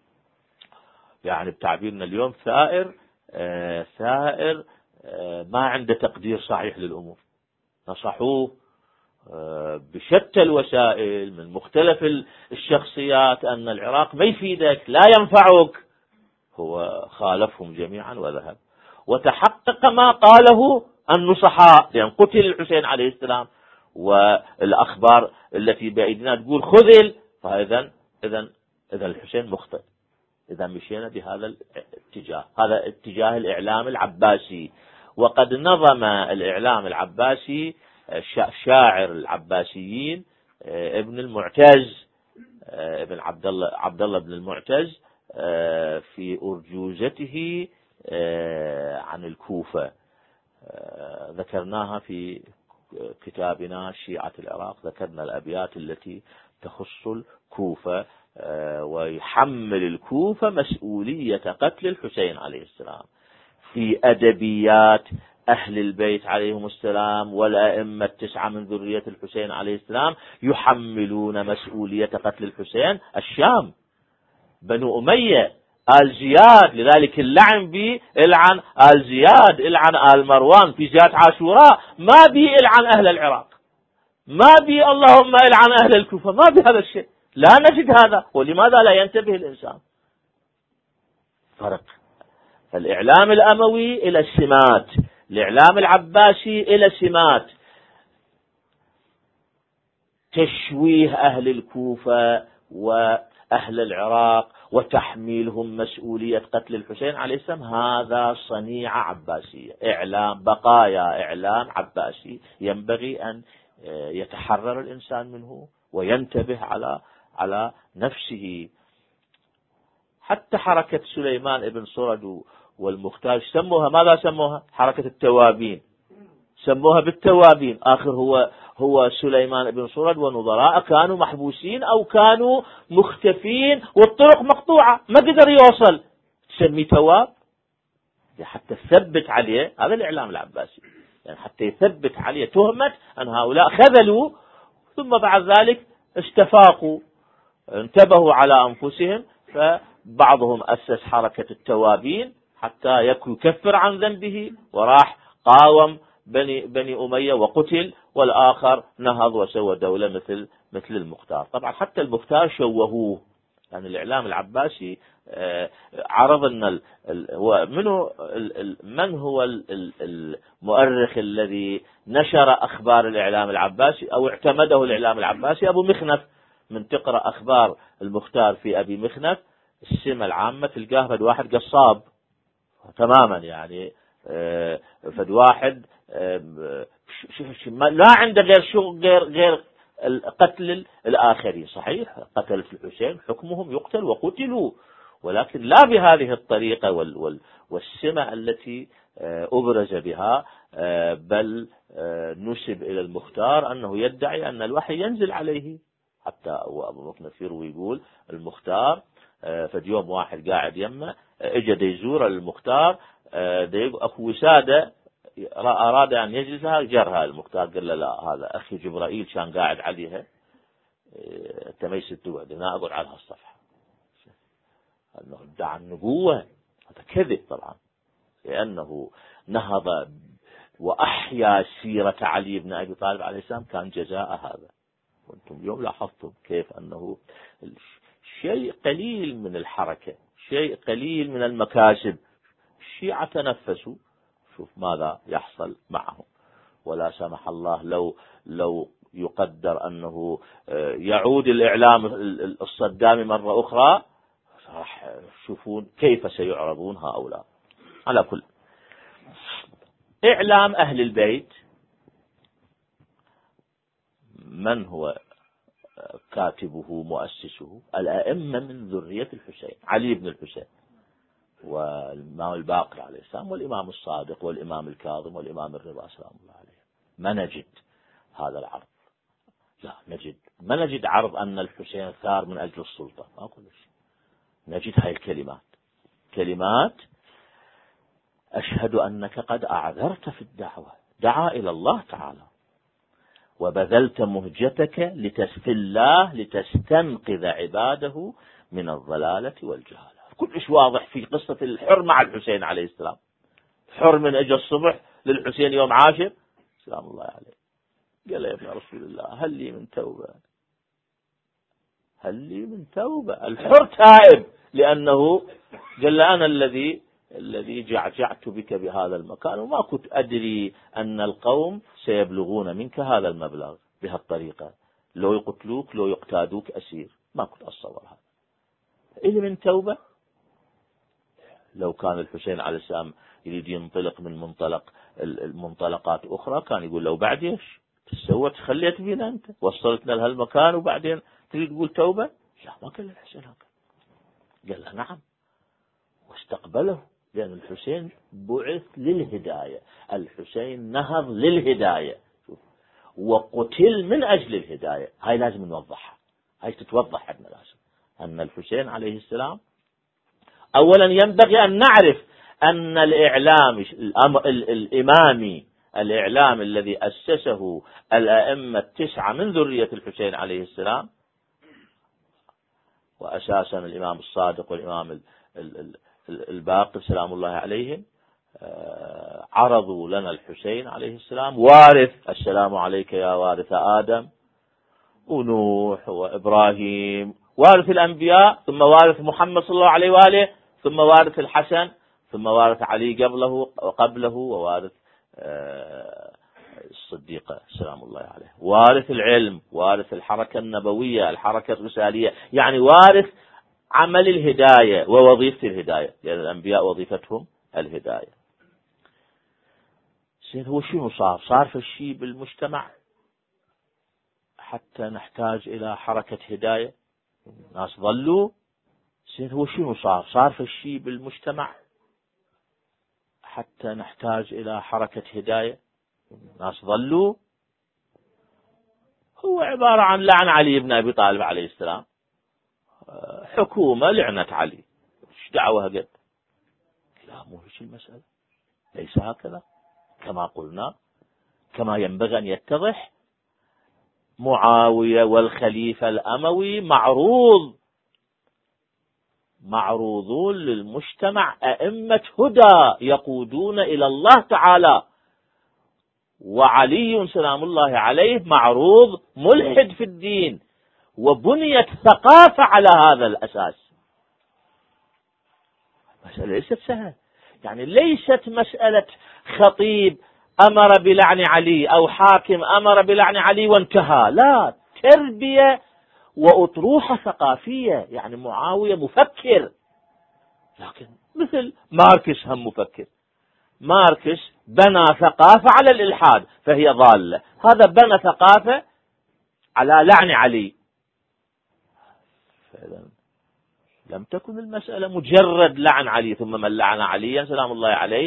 S1: يعني بتعبيرنا اليوم ثائر آه ثائر آه ما عنده تقدير صحيح للأمور. نصحوه آه بشتى الوسائل من مختلف الشخصيات أن العراق ما يفيدك، لا ينفعك. هو خالفهم جميعا وذهب، وتحقق ما قاله النصحاء، لأن قتل الحسين عليه السلام، والأخبار التي بأيدينا تقول خذل. فإذا إذا إذا الحسين مخطئ. إذا مشينا بهذا الاتجاه، هذا اتجاه الإعلام العباسي. وقد نظم الإعلام العباسي شاعر العباسيين ابن المعتز، ابن عبد الله عبد الله بن المعتز، في أرجوزته عن الكوفة، ذكرناها في كتابنا شيعة العراق. ذكرنا الأبيات التي تخص الكوفة، ويحمل الكوفة مسؤولية قتل الحسين عليه السلام. في أدبيات أهل البيت عليهم السلام والأئمة التسعة من ذرية الحسين عليه السلام يحملون مسؤولية قتل الحسين الشام، بنو أمية، آل زياد. لذلك اللعن بي العن آل زياد، العن آل مروان في زياد عاشوراء، ما بي العن أهل العراق، ما بي اللهم العن أهل الكوفة، ما بي هذا الشيء، لا نجد هذا. ولماذا لا ينتبه الإنسان؟ فرق. فالإعلام الأموي إلى السمات، الإعلام العباسي إلى سمات تشويه أهل الكوفة وأهل العراق وتحميلهم مسؤولية قتل الحسين عليه السلام. هذا صنيعة عباسية، إعلام بقايا إعلام عباسي، ينبغي أن يتحرر الإنسان منه وينتبه على على نفسه. حتى حركة سليمان ابن سرد والمختار سموها ماذا سموها؟ حركة التوابين، سموها بالتوابين. آخر هو هو سليمان ابن سرد ونظراء كانوا محبوسين أو كانوا مختفين والطرق مقطوعة، ما قدر يوصل، تسمي تواب حتى ثبت عليه. هذا الإعلام العباسي، يعني حتى يثبت عليه تهمة أن هؤلاء خذلوا، ثم بعد ذلك استفاقوا، انتبهوا على أنفسهم، فبعضهم أسس حركة التوابين حتى يكفر عن ذنبه، وراح قاوم بني بني أمية وقتل، والآخر نهض وسوى دولة مثل مثل المختار. طبعا حتى المختار شوهوه، يعني الإعلام العباسي عرض أن منه من هو المؤرخ الذي نشر أخبار الإعلام العباسي أو اعتمده الإعلام العباسي؟ أبو مخنف. من تقرأ أخبار المختار في أبي مخنف السمة العامة تلقاه فد واحد قصاب تماما، يعني فد واحد لا عنده غير شغل غير غير قتل الآخرين. صحيح قتل الحسين حكمهم يقتل وقتلوا، ولكن لا بهذه الطريقة والسمة التي أبرز بها، بل نسب إلى المختار أنه يدعي أن الوحي ينزل عليه. حتى أبو مخنف يروي يقول المختار فد يوم واحد قاعد يمه اجى يزور المختار، أخو وسادة أراد أن يجلسها، جرها المختار قال له لا، هذا أخي جبرائيل كان قاعد عليها، أنت ما يصير تقعد، أنا أقعد على هالصفحة. أنه ادعى النبوة، هذا كذب طبعا، لأنه نهض وأحيا سيرة علي بن أبي طالب عليه السلام، كان جزاء هذا. وأنتم اليوم لاحظتم كيف أنه شيء قليل من الحركة، شيء قليل من المكاسب، الشيعة تنفسوا، شوف ماذا يحصل معهم. ولا سمح الله لو لو يقدر أنه يعود الإعلام الصدامي مرة أخرى، راح تشوفون كيف سيعرضون هؤلاء. على كل إعلام أهل البيت من هو كاتبه مؤسسه؟ الأئمة من ذرية الحسين، علي بن الحسين والإمام الباقر عليه السلام والإمام الصادق والإمام الكاظم والإمام الرضا سلام الله عليه. ما نجد هذا العرض، لا نجد، ما نجد عرض أن الحسين ثار من أجل السلطة، ما أقول شيء. نجد هاي الكلمات، كلمات أشهد أنك قد أعذرت في الدعوة، دعا إلى الله تعالى وبذلت مهجتك لتسفي الله لتستنقذ عباده من الضلالة والجهالة. كل شيء واضح في قصة الحر مع الحسين عليه السلام. حر من أجل الصبح للحسين يوم عاشر سلام الله عليه، قال يا ابن رسول الله هل لي من توبة، هل لي من توبة. الحر تائب لأنه قال أنا الذي الذي جعجعت بك بهذا المكان وما كنت أدري أن القوم سيبلغون منك هذا المبلغ بهالطريقة، لو يقتلوك لو يقتادوك أسير، ما كنت أتصور هذا. إلي من توبة. لو كان الحسين عليه السلام يريد ينطلق من منطلق المنطلقات أخرى كان يقول لو بعد إيش تسوت خليت بينا أنت وصلتنا لهالمكان وبعدين تريد تقول توبة. لا، ما قال الحسين هكذا، قال له نعم واستقبله، لأن الحسين بعث للهداية، الحسين نهض للهداية وقتل من أجل الهداية. هاي لازم نوضحها، هاي تتوضح عندنا لازم أن الحسين عليه السلام أولا ينبغي أن نعرف أن الإعلام الإمامي، الإعلام الذي أسسه الأئمة التسعة من ذرية الحسين عليه السلام، وأساسا الإمام الصادق والإمام الباقر سلام الله عليهم، عرضوا لنا الحسين عليه السلام وارث السلام عليك يا وارث آدم ونوح وإبراهيم، وارث الأنبياء، ثم وارث محمد صلى الله عليه وآله، ثم وارث الحسن، ثم وارث علي قبله وقبله، ووارث الصديقة سلام الله عليه، وارث العلم، وارث الحركة النبوية، الحركة الرسالية، يعني وارث عمل الهداية ووظيفة الهداية، لأن الأنبياء وظيفتهم الهداية. زين هو شنو صار؟ صار في الشيء بالمجتمع حتى نحتاج إلى حركة هداية، الناس ظلوا. زين هو شنو صار؟ صار في الشيء بالمجتمع حتى نحتاج إلى حركة هداية، الناس ظلوا. هو عبارة عن لعن علي بن أبي طالب عليه السلام، حكومة لعنت علي، ايش دعوها قد؟ لا، مو هيك المسألة، ليس هكذا كما قلنا، كما ينبغي أن يتضح. معاوية والخليفة الأموي معروض معروضون للمجتمع، أئمة هدى يقودون إلى الله تعالى، وعلي سلام الله عليه معروض ملحد في الدين، وبنيت ثقافة على هذا الأساس. مسألة ليست سهلة، يعني ليست مسألة خطيب أمر بلعن علي أو حاكم أمر بلعن علي وانتهى، لا، تربية وأطروحة ثقافية. يعني معاوية مفكر، لكن مثل ماركس هم مفكر. ماركس بنى ثقافة على الإلحاد فهي ضالة، هذا بنى ثقافة على لعن علي. فإذا لم تكن المسألة مجرد لعن علي، ثم من لعن عليا سلام الله عليه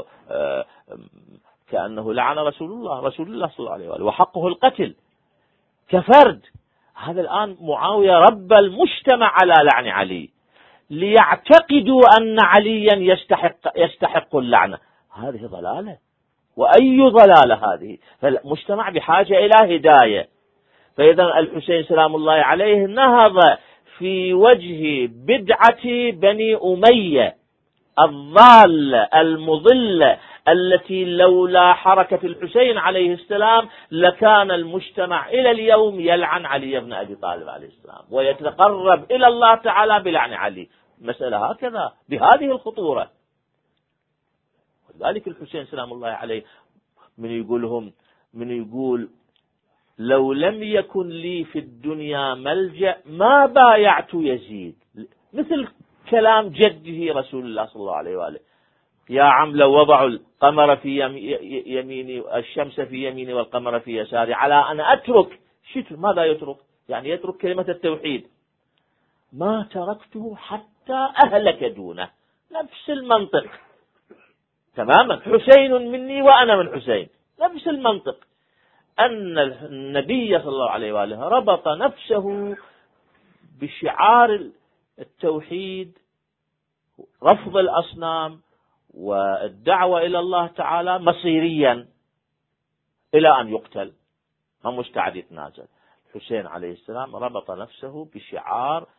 S1: كأنه لعن رسول الله رسول الله صلى الله عليه وآله وحقه القتل كفرد. هذا الآن معاوية ربى المجتمع على لعن علي ليعتقدوا أن عليا يستحق يستحق اللعنة. هذه ضلالة، وأي ضلالة هذه. فالمجتمع بحاجة إلى هداية. فإذا الحسين سلام الله عليه نهض في وجه بدعة بني أمية الضالة المضلة، التي لولا حركة الحسين عليه السلام لكان المجتمع إلى اليوم يلعن علي بن أبي طالب عليه السلام ويتقرب إلى الله تعالى بلعن علي. مسألة هكذا بهذه الخطورة. ولذلك الحسين سلام الله عليه من يقولهم من يقول لو لم يكن لي في الدنيا ملجأ ما بايعت يزيد، مثل كلام جده رسول الله صلى الله عليه وآله: يا عم لو وضعوا القمر في يميني، الشمس في يميني والقمر في يساري، على أن أترك ماذا يترك؟ يعني يترك كلمة التوحيد. ما تركته حتى أهلك دونه. نفس المنطق تماما. حسين مني وأنا من حسين. نفس المنطق. أن النبي صلى الله عليه وآله ربط نفسه بشعار التوحيد، رفض الأصنام والدعوة إلى الله تعالى مصيريا إلى أن يقتل. ما مستعد يتنازل. حسين عليه السلام ربط نفسه بشعار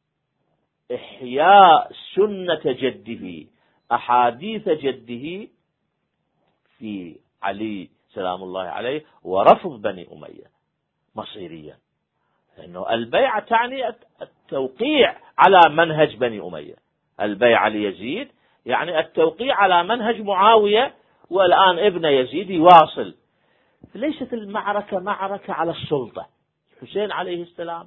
S1: إحياء سنة جده، أحاديث جده في علي سلام الله عليه، ورفض بني أمية مصيريا. لأنه البيعة تعني التوقيع على منهج بني أمية. البيعة ليزيد يعني التوقيع على منهج معاوية، والآن ابن يزيد يواصل. ليست المعركة معركة على السلطة. حسين عليه السلام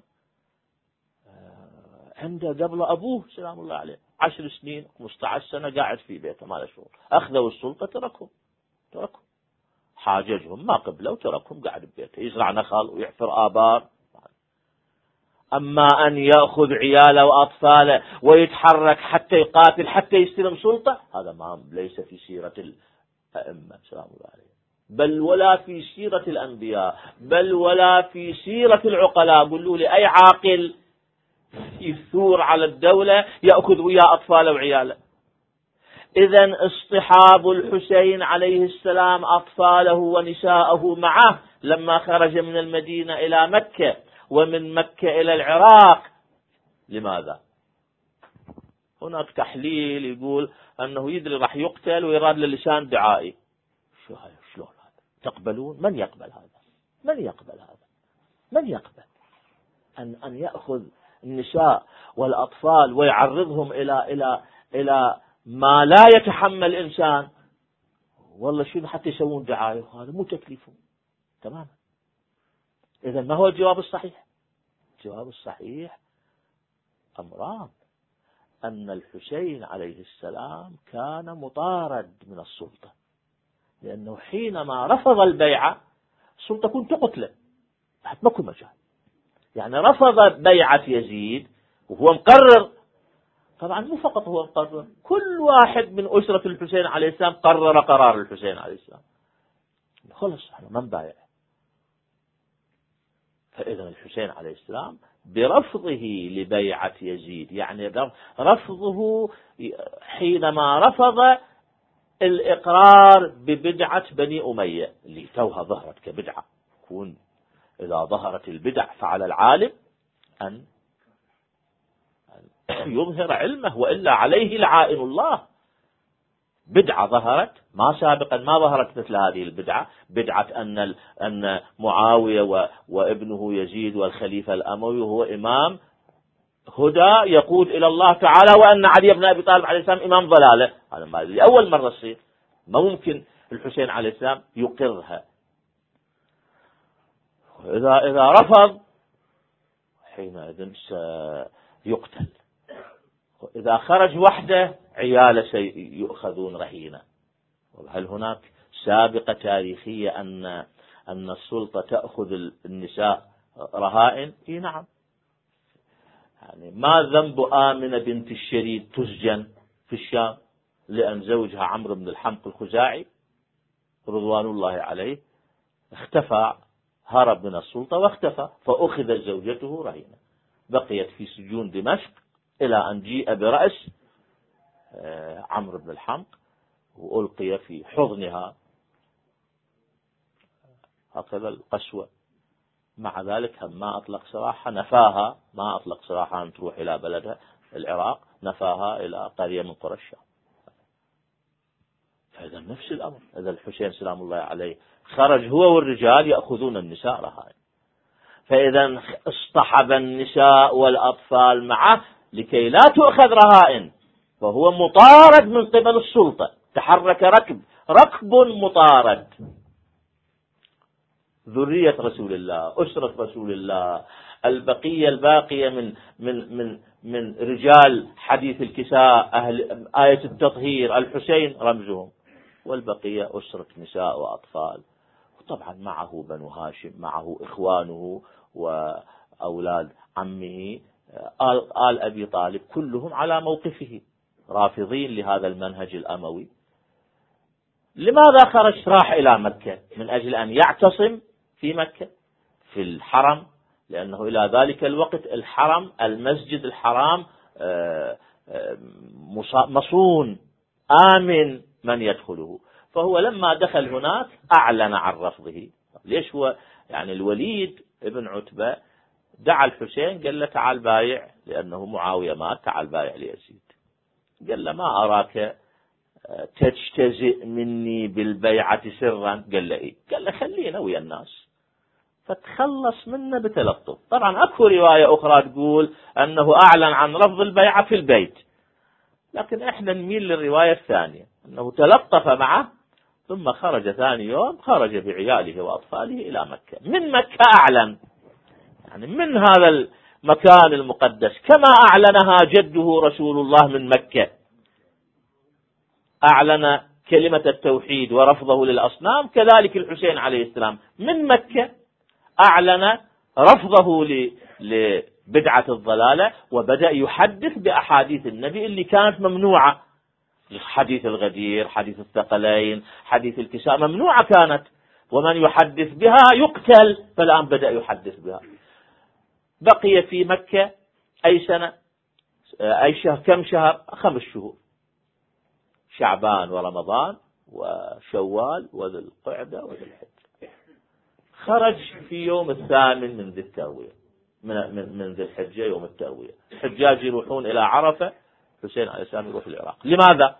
S1: عنده قبل أبوه سلام الله عليه عشر سنين خمسة عشر سنة قاعد في بيته ما له شغل. أخذوا السلطة تركهم تركهم حاججهم ما قبلوا تركهم قاعد ببيته يزرع نخل ويحفر آبار. أما أن يأخذ عياله وأطفاله ويتحرك حتى يقاتل حتى يستلم سلطة، هذا ما ليس في سيرة الأئمة سلام الله عليه، بل ولا في سيرة الأنبياء، بل ولا في سيرة العقلاء. قولوا لي أي عاقل يثور على الدولة يأخذ وياه أطفاله وعياله؟ إذن اصطحاب الحسين عليه السلام أطفاله ونساءه معه لما خرج من المدينة إلى مكة ومن مكة إلى العراق. لماذا؟ هناك تحليل يقول أنه يدري راح يقتل ويراد للسان دعائي. شو هذا؟ شلون هذا؟ تقبلون؟ من يقبل هذا؟ من يقبل هذا؟ من يقبل أن أن يأخذ النساء والأطفال ويعرضهم إلى إلى إلى ما لا يتحمل إنسان؟ والله شنو حتى يسوون دعاية؟ هذا مو تكليفهم تماما. إذا ما هو الجواب الصحيح؟ الجواب الصحيح أمران. أن الحسين عليه السلام كان مطارد من السلطة، لأنه حينما رفض البيعة السلطة كنت تقتله بعد ما كل مجال. يعني رفض بيعة يزيد وهو مقرر. طبعا مو فقط هو مقرر، كل واحد من أسرة الحسين عليه السلام قرر قرار الحسين عليه السلام. خلص احنا ما نبايع. فإذا الحسين عليه السلام برفضه لبيعة يزيد، يعني رفضه حينما رفض الإقرار ببدعة بني أمية اللي توها ظهرت كبدعة. كون إذا ظهرت البدع فعلى العالم أن يظهر علمه، وإلا عليه لعائن الله. بدعة ظهرت ما سابقا ما ظهرت مثل هذه البدعة، بدعة أن أن معاوية وابنه يزيد والخليفة الأموي هو إمام هدى يقود إلى الله تعالى، وأن علي بن أبي طالب عليه السلام إمام ضلالة. هذا ما لأول مرة تصير. ما ممكن الحسين عليه السلام يقرها. إذا إذا رفض حينئذ سيقتل. إذا خرج وحده عياله سيؤخذون رهينة. هل هناك سابقة تاريخية أن أن السلطة تأخذ النساء رهائن؟ إيه نعم. يعني ما ذنب آمنة بنت الشريد تسجن في الشام لأن زوجها عمرو بن الحمق الخزاعي رضوان الله عليه اختفى، هرب من السلطة واختفى، فأخذ زوجته رهينة، بقيت في سجون دمشق إلى أن جيء برأس عمرو بن الحمق وألقي في حضنها هكذا القسوة. مع ذلك هم ما أطلق سراحها، نفاها، ما أطلق سراحها أن تروح إلى بلدها العراق، نفاها إلى قرية من قرى الشام. فإذا نفس الأمر. إذا الحسين سلام الله عليه خرج هو والرجال يأخذون النساء رهائن، فإذا اصطحب النساء والأطفال معه لكي لا تؤخذ رهائن، فهو مطارد من قبل السلطة. تحرك ركب ركب مطارد. ذرية رسول الله، أسرة رسول الله، البقية الباقية من من من من رجال حديث الكساء، أهل آية التطهير، الحسين رمزهم، والبقية أسرة نساء وأطفال. طبعا معه بنو هاشم، معه إخوانه وأولاد عمه آل, آل أبي طالب، كلهم على موقفه رافضين لهذا المنهج الأموي. لماذا خرج؟ راح إلى مكة من أجل أن يعتصم في مكة في الحرم، لأنه إلى ذلك الوقت الحرم المسجد الحرام مصون آمن من يدخله، فهو لما دخل هناك أعلن عن رفضه. ليش؟ هو يعني الوليد ابن عتبة دعا الحسين قال له تعال بايع، لأنه معاوية مات، تعال بايع ليزيد. قال له ما أراك تجتزئ مني بالبيعة سرا؟ قال له إيه؟ قال له خلينا ويا الناس، فتخلص منه بتلطف. طبعا أكو رواية أخرى تقول أنه أعلن عن رفض البيعة في البيت، لكن إحنا نميل للرواية الثانية أنه تلطف معه ثم خرج ثاني يوم، خرج بعياله وأطفاله إلى مكة. من مكة أعلن، يعني من هذا المكان المقدس، كما أعلنها جده رسول الله من مكة، أعلن كلمة التوحيد ورفضه للأصنام، كذلك الحسين عليه السلام من مكة أعلن رفضه لبدعة الضلالة، وبدأ يحدث بأحاديث النبي اللي كانت ممنوعة، حديث الغدير، حديث الثقلين، حديث الكساء، ممنوعة كانت، ومن يحدث بها يقتل، فالآن بدأ يحدث بها. بقي في مكة أي سنة أي شهر؟ كم شهر؟ خمس شهور، شعبان ورمضان وشوال وذي القعدة وذي الحجة. خرج في يوم الثامن من ذي التروية، من, من, من ذي الحجة، يوم التروية. الحجاج يروحون إلى عرفة، حسين عليه السلام يروح العراق. لماذا؟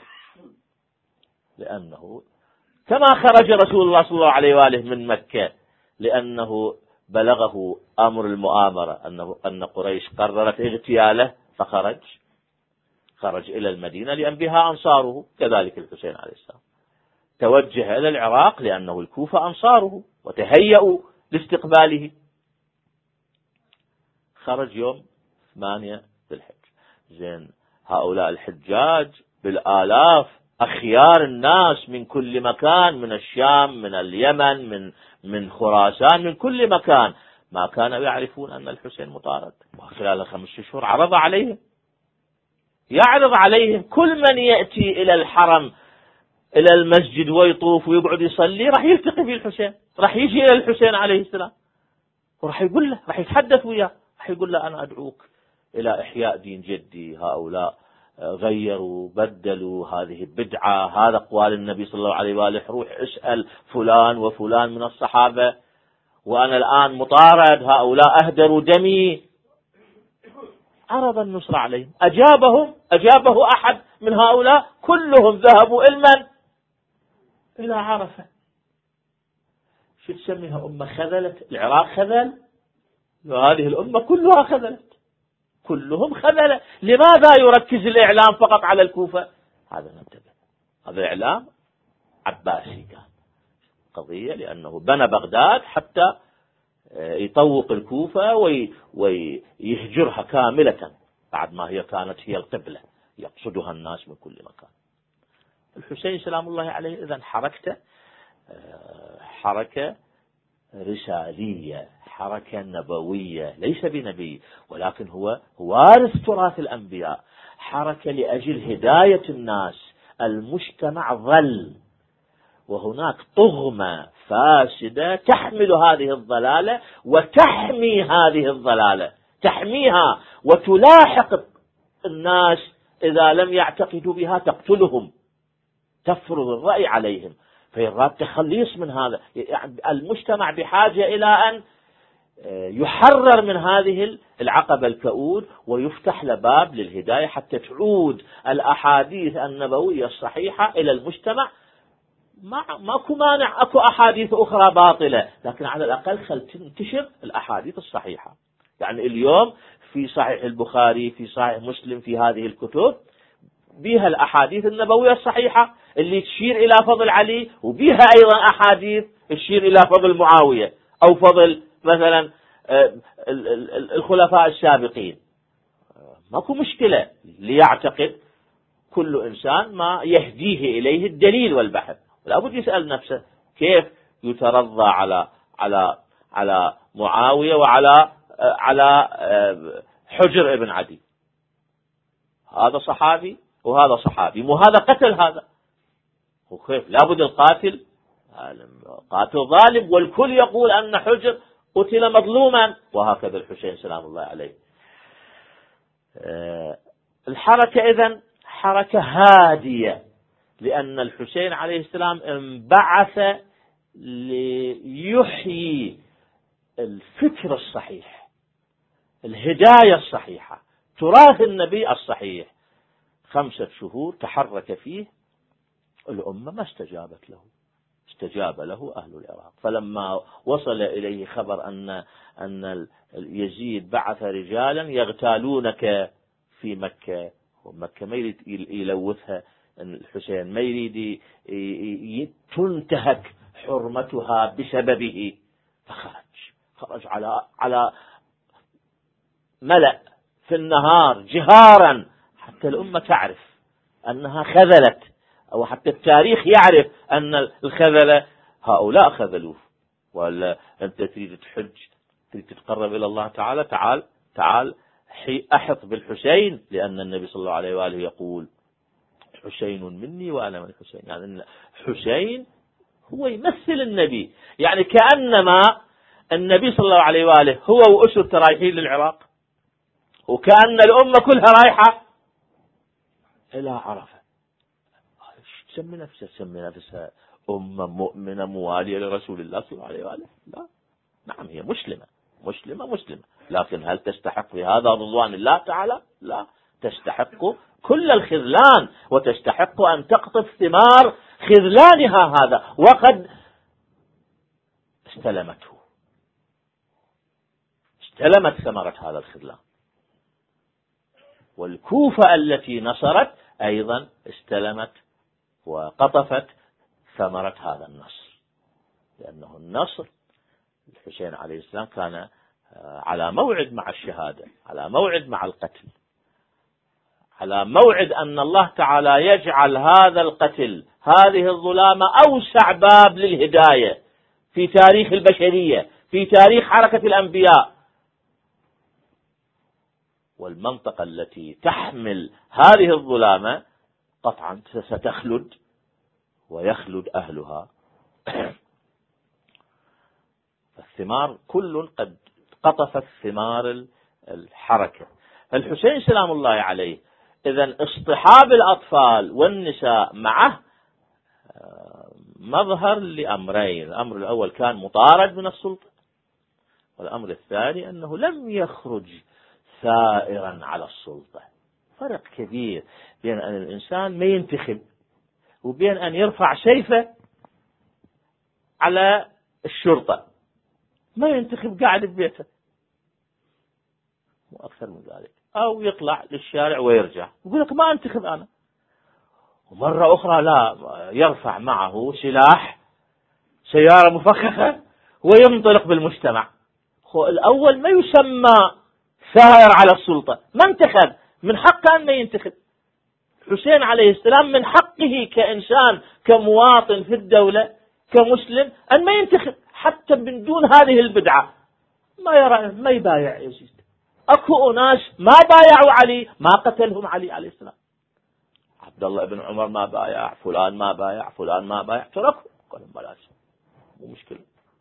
S1: لأنه كما خرج رسول الله صلى الله عليه وآله من مكة، لأنه بلغه أمر المؤامرة أنه أن قريش قررت اغتياله، فخرج خرج إلى المدينة لأن بها أنصاره. كذلك الحسين عليه السلام توجه إلى العراق لأنه الكوفة أنصاره وتهيأوا لاستقباله. خرج يوم ثمانية ذي الحج. زين، هؤلاء الحجاج بالآلاف، أخيار الناس من كل مكان، من الشام، من اليمن، من من خراسان، من كل مكان، ما كانوا يعرفون أن الحسين مطارد. وخلال خمس شهور عرض عليهم، يعرض عليهم كل من يأتي إلى الحرم إلى المسجد ويطوف ويقعد يصلي راح يلتقي بالحسين، راح يجي إلى الحسين عليه السلام وراح يقول له، راح يتحدث وياه، راح يقول له أنا أدعوك إلى إحياء دين جدي، هؤلاء غيروا بدلوا، هذه بدعة، هذا أقوال النبي صلى الله عليه وآله، روح اسأل فلان وفلان من الصحابة، وأنا الآن مطارد، هؤلاء أهدروا دمي. عرض النصر عليهم، أجابهم أجابه أحد من هؤلاء، كلهم ذهبوا إلمن إلى عرفة. شو تسميها؟ أمة خذلت، العراق خذل، وهذه الأمة كلها خذلت، كلهم خذل. لماذا يركز الإعلام فقط على الكوفة؟ هذا ننتبه، هذا إعلام عباسي كان قضية، لأنه بنى بغداد حتى يطوق الكوفة ويهجرها كاملة بعد ما هي كانت هي القبلة، يقصدها الناس من كل مكان. الحسين سلام الله عليه إذن حركته حركة رسالية، حركة نبوية، ليس بنبي ولكن هو وارث تراث الأنبياء، حركة لأجل هداية الناس. المجتمع ظل وهناك طغمة فاسدة تحمل هذه الضلالة وتحمي هذه الضلالة، تحميها وتلاحق الناس إذا لم يعتقدوا بها، تقتلهم، تفرض الرأي عليهم. فيراد تخليص من هذا. يعني المجتمع بحاجة إلى أن يحرر من هذه العقبة الكؤود ويفتح لباب للهداية حتى تعود الأحاديث النبوية الصحيحة إلى المجتمع. ما ماكو مانع، اكو احاديث اخرى باطله، لكن على الاقل خل تنتشر الاحاديث الصحيحه. يعني اليوم في صحيح البخاري، في صحيح مسلم، في هذه الكتب بها الاحاديث النبويه الصحيحه اللي تشير الى فضل علي، وبها ايضا احاديث تشير الى فضل معاويه او فضل مثلا الخلفاء السابقين. ماكو مشكله، ليعتقد كل انسان ما يهديه اليه الدليل والبحث. لا بد يسأل نفسه كيف يترضى على على على معاوية وعلى على حجر ابن عدي. هذا صحابي وهذا صحابي، وهذا قتل هذا، وكيف لابد القاتل قاتل ظالم، والكل يقول أن حجر قتل مظلوما، وهكذا الحسين سلام الله عليه. الحركة إذن حركة هادية، لأن الحسين عليه السلام انبعث ليحيي الفكر الصحيح، الهداية الصحيحة، تراث النبي الصحيح. خمسة شهور تحرك فيه، الأمة ما استجابت له، استجاب له أهل العراق. فلما وصل إليه خبر أن أن يزيد بعث رجالا يغتالونك في مكة، ومكة ما يريد يلوثها الحسين، ما يريد تنتهك حرمتها بسببه، فخرج خرج على على ملأ في النهار جهارا، حتى الأمة تعرف أنها خذلت، أو حتى التاريخ يعرف أن الخذلة هؤلاء خذلوه. ولا أنت تريد تحج، تريد تتقرب إلى الله تعالى، تعال تعال أحط بالحسين، لأن النبي صلى الله عليه وآله يقول حسين مني وأنا من الحسين، يعني حسين هو يمثل النبي، يعني كأنما النبي صلى الله عليه وآله هو وأسرة رايحين للعراق، وكأن الأمة كلها رايحة إلى عرفة. تسمي نفسها تسمي نفسها أمة مؤمنة موالية لرسول الله صلى الله عليه وآله؟ لا، نعم هي مسلمة مسلمة مسلمة، لكن هل تستحق بهذا رضوان الله تعالى؟ لا، تستحق كل الخذلان، وتستحق أن تقطف ثمار خذلانها هذا، وقد استلمته، استلمت ثمرة هذا الخذلان. والكوفة التي نصرت أيضا استلمت وقطفت ثمرة هذا النصر، لأنه النصر الحسين عليه السلام كان على موعد مع الشهادة، على موعد مع القتل، على موعد أن الله تعالى يجعل هذا القتل، هذه الظلامة، أوسع باب للهداية في تاريخ البشرية، في تاريخ حركة الأنبياء. والمنطقة التي تحمل هذه الظلامة قطعا ستخلد ويخلد أهلها. الثمار كل قد قطفت ثمار الحركة. الحسين سلام الله عليه إذن اصطحاب الأطفال والنساء معه مظهر لأمرين: الأمر الأول كان مطارد من السلطة، والأمر الثاني أنه لم يخرج ثائرا على السلطة. فرق كبير بين أن الإنسان ما ينتخب وبين أن يرفع سيفه على الشرطة. ما ينتخب قاعد ببيته وأكثر من ذلك، أو يطلع للشارع ويرجع يقول لك ما أنتخب أنا. ومرة أخرى لا، يرفع معه سلاح، سيارة مفخخة، وينطلق بالمجتمع. الأول ما يسمى ثائر على السلطة، ما انتخب، من حقه أن ما ينتخب. حسين عليه السلام من حقه كإنسان، كمواطن في الدولة، كمسلم، أن ما ينتخب حتى من دون هذه البدعة. ما يرى، ما يبايع يزيد. أكو أناس ما بايعوا علي، ما قتلهم علي عليه السلام. عبد الله بن عمر ما بايع، فلان ما بايع، فلان ما بايع، تركوا، قالوا بلاش، مو مشكلة.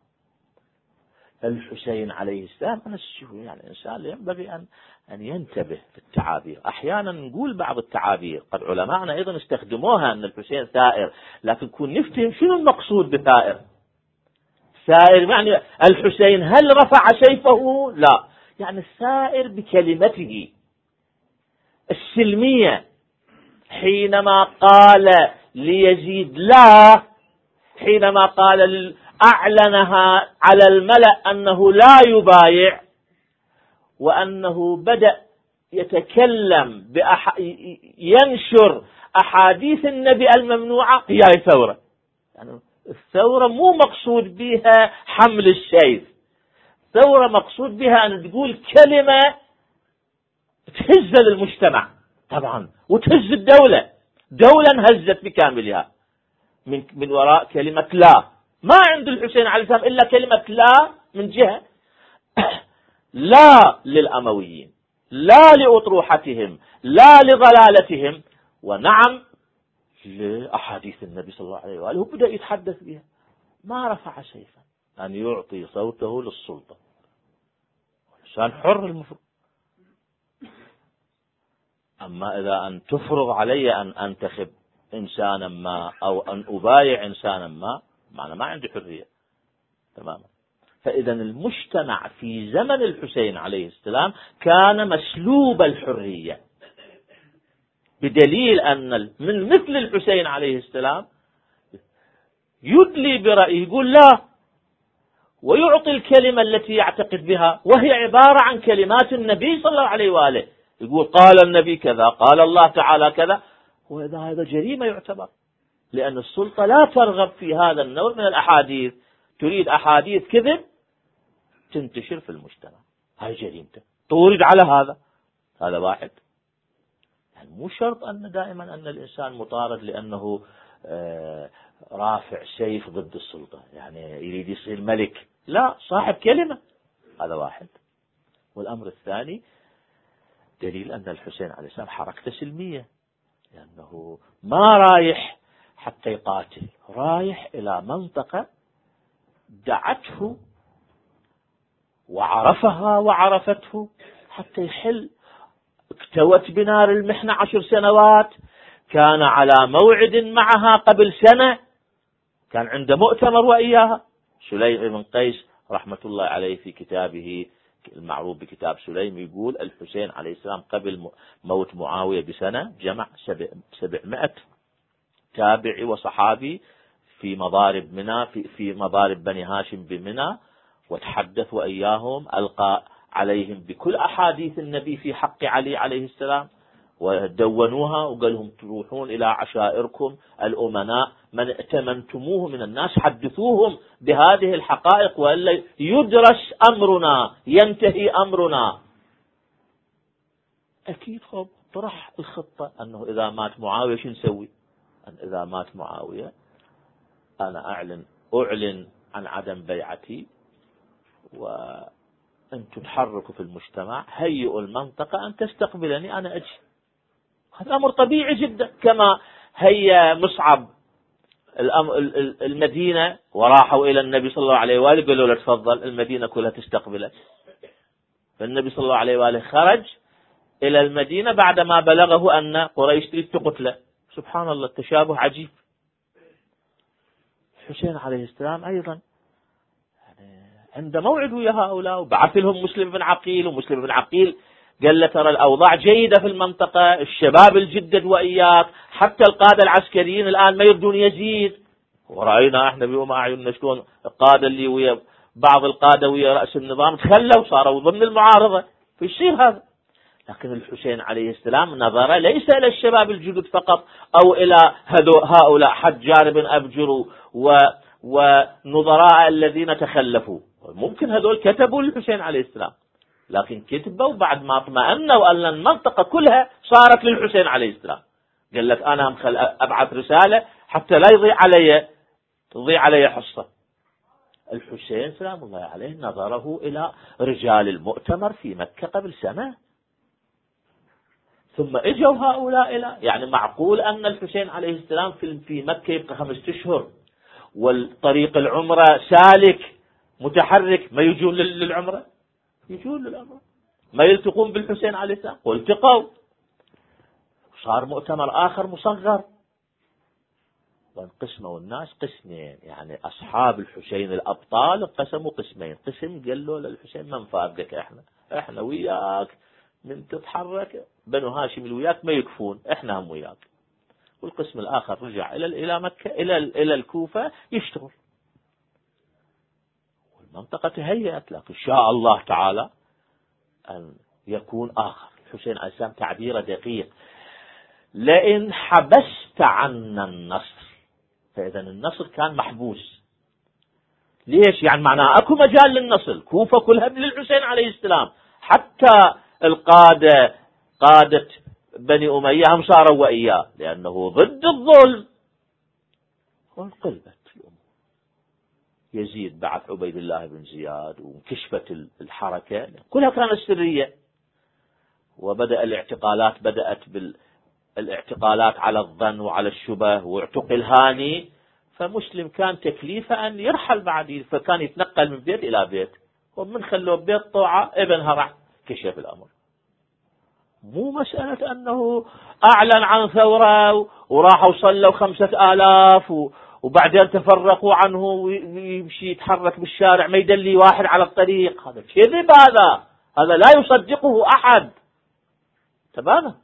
S1: الحسين عليه السلام أنا شوف يعني الإنسان ينبغي أن أن ينتبه في التعابير. أحيانا نقول بعض التعابير قد علماءنا أيضا استخدموها أن الحسين ثائر، لكن كون نفتهم شنو المقصود بثائر. ثائر يعني الحسين هل رفع سيفه؟ لا، يعني الثائر بكلمته السلمية، حينما قال ليزيد لا، حينما قال أعلنها على الملأ أنه لا يبايع، وأنه بدأ يتكلم بأح... ينشر أحاديث النبي الممنوعة، هي ثورة. يعني الثورة مو مقصود بها حمل السيف، ثورة مقصود بها أن تقول كلمة تهز المجتمع طبعا، وتهز الدولة. دولة انهزت بكاملها من من وراء كلمة لا، ما عند الحسين عليه السلام إلا كلمة لا من جهة لا للأمويين، لا لأطروحتهم، لا لضلالتهم، ونعم لأحاديث النبي صلى الله عليه وآله. بدأ يتحدث بها، ما رفع سيفا أن يعطي صوته للسلطة. الإنسان حر المفروض. أما إذا أن تفرض علي أن أنتخب إنسانا ما أو أن أبايع إنسانا ما، معنى ما عندي حرية تماما. فإذا المجتمع في زمن الحسين عليه السلام كان مسلوب الحرية، بدليل أن من مثل الحسين عليه السلام يدلي برأيه، يقول لا، ويعطي الكلمة التي يعتقد بها، وهي عبارة عن كلمات النبي صلى الله عليه وآله. يقول قال النبي كذا، قال الله تعالى كذا، وإذا هذا جريمة يعتبر، لأن السلطة لا ترغب في هذا النوع من الأحاديث، تريد أحاديث كذب تنتشر في المجتمع، هاي جريمته، تورد على هذا. هذا واحد. يعني مو شرط أن دائما أن الإنسان مطارد لأنه آه رافع سيف ضد السلطة، يعني يريد يصير ملك، لا، صاحب كلمة. هذا واحد. والأمر الثاني دليل أن الحسين عليه السلام حركته سلمية، لأنه ما رايح حتى يقاتل، رايح إلى منطقة دعته وعرفها وعرفته حتى يحل. اكتوت بنار المحنة عشر سنوات، كان على موعد معها قبل سنة، كان عنده مؤتمر وإياها. سليم بن قيس رحمة الله عليه في كتابه المعروف بكتاب سليم يقول الحسين عليه السلام قبل موت معاوية بسنة جمع سبعمائة تابعي وصحابي في مضارب منى، في, في مضارب بني هاشم بمنى، وتحدث وإياهم، ألقى عليهم بكل أحاديث النبي في حق علي عليه السلام، ودونوها وقال لهم تروحون إلى عشائركم الأمناء من ائتمنتموه من الناس حدثوهم بهذه الحقائق، وإلا يدرس أمرنا ينتهي أمرنا. أكيد خب طرح الخطة أنه إذا مات معاوية شو نسوي؟ أن إذا مات معاوية أنا أعلن أعلن عن عدم بيعتي، وأنتم تحركوا في المجتمع، هيئوا المنطقة أن تستقبلني أنا أجي. هذا أمر طبيعي جدا. كما هيا مصعب المدينة وراحوا إلى النبي صلى الله عليه وآله قالوا له تفضل المدينة كلها تستقبلك. فالنبي صلى الله عليه وآله خرج إلى المدينة بعدما بلغه أن قريش تريد تقتله. سبحان الله، التشابه عجيب. الحسين عليه السلام أيضا عند موعد ويا هؤلاء، وبعث لهم مسلم بن عقيل، ومسلم بن عقيل قال له ترى الأوضاع جيدة في المنطقة، الشباب الجدد وإياك، حتى القادة العسكريين الآن ما يردون يزيد، ورأينا احنا بيوم أعيننا شلون القادة اللي ويا بعض القادة ويا رأس النظام تخلوا صاروا ضمن المعارضة، في يصير هذا. لكن الحسين عليه السلام نظر ليس إلى الشباب الجدد فقط أو إلى هؤلاء حجار بن أبجر ونظراء الذين تخلفوا، ممكن هذول كتبوا للحسين عليه السلام، لكن كتبوا بعد ما اطمأنوا أن المنطقة كلها صارت للحسين عليه السلام. قال لك أنا مخل أبعث رسالة حتى لا يضيع علي تضيع علي حصة. الحسين سلام الله عليه نظره إلى رجال المؤتمر في مكة قبل سنة، ثم اجوا هؤلاء إلى، يعني معقول أن الحسين عليه السلام في مكة يبقى خمسة أشهر والطريق العمرة سالك متحرك، ما يجون للعمرة؟ يجون للعمرة، ما يلتقون بالحسين عليه السلام، والتقوا، صار مؤتمر آخر مصغر، وانقسموا الناس قسمين. يعني أصحاب الحسين الأبطال انقسموا قسمين، قسم قال له للحسين ما نفارقك، احنا احنا وياك، من تتحرك بنو هاشم اللي وياك ما يكفون، احنا هم وياك. والقسم الآخر رجع إلى إلى مكة إلى إلى الكوفة يشتغل، والمنطقة تهيأت لك إن شاء الله تعالى أن يكون آخر. الحسين عليه السلام تعبيره دقيق، لئن حبست عنا النصر، فإذا النصر كان محبوس. ليش؟ يعني معناه أكو مجال للنصر، كوفة كلها للحسين عليه السلام، حتى القادة قادة بني أمية هم صاروا وإياه لأنه ضد الظلم، وانقلبت الأمور. يزيد بعث عبيد الله بن زياد وانكشفت الحركة كلها كانت سرية، وبدأ الاعتقالات بدأت بالاعتقالات على الظن وعلى الشبه، واعتقل هاني، فمسلم كان تكليفه أن يرحل بعد، فكان يتنقل من بيت إلى بيت، ومن خلوه بيت طوعة ابن هرع كشف الأمر. مو مسألة أنه أعلن عن ثورة وراحوا صلوا خمسة آلاف وبعدين تفرقوا عنه ويمشي يتحرك بالشارع ما يدلي واحد على الطريق. هذا كذب، هذا هذا لا يصدقه أحد تماما.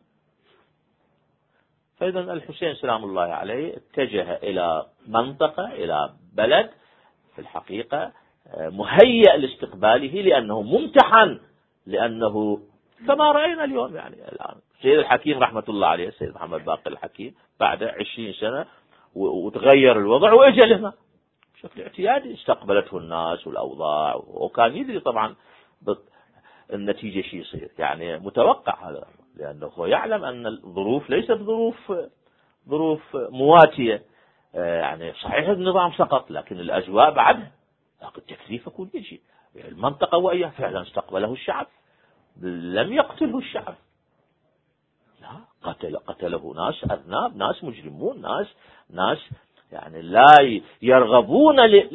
S1: فإذا الحسين سلام الله عليه اتجه إلى منطقة، إلى بلد في الحقيقة مهيئ لاستقباله، لأنه ممتحن، لأنه كما رأينا اليوم يعني الآن سيد الحكيم رحمة الله عليه، السيد محمد باقر الحكيم، بعد عشرين سنة وتغير الوضع وإجا لنا بشكل اعتيادي، استقبلته الناس والأوضاع، وكان يدري طبعا النتيجة شيء يصير، يعني متوقع هذا، لأنه هو يعلم أن الظروف ليست ظروف ظروف مواتية، يعني صحيح النظام سقط لكن الأجواء بعدها، لكن التكليف يكون يجي المنطقة وإياه. فعلا استقبله الشعب، لم يقتله الشعب، لا قتل قتله ناس أذناب، ناس مجرمون، ناس ناس يعني لا يرغبون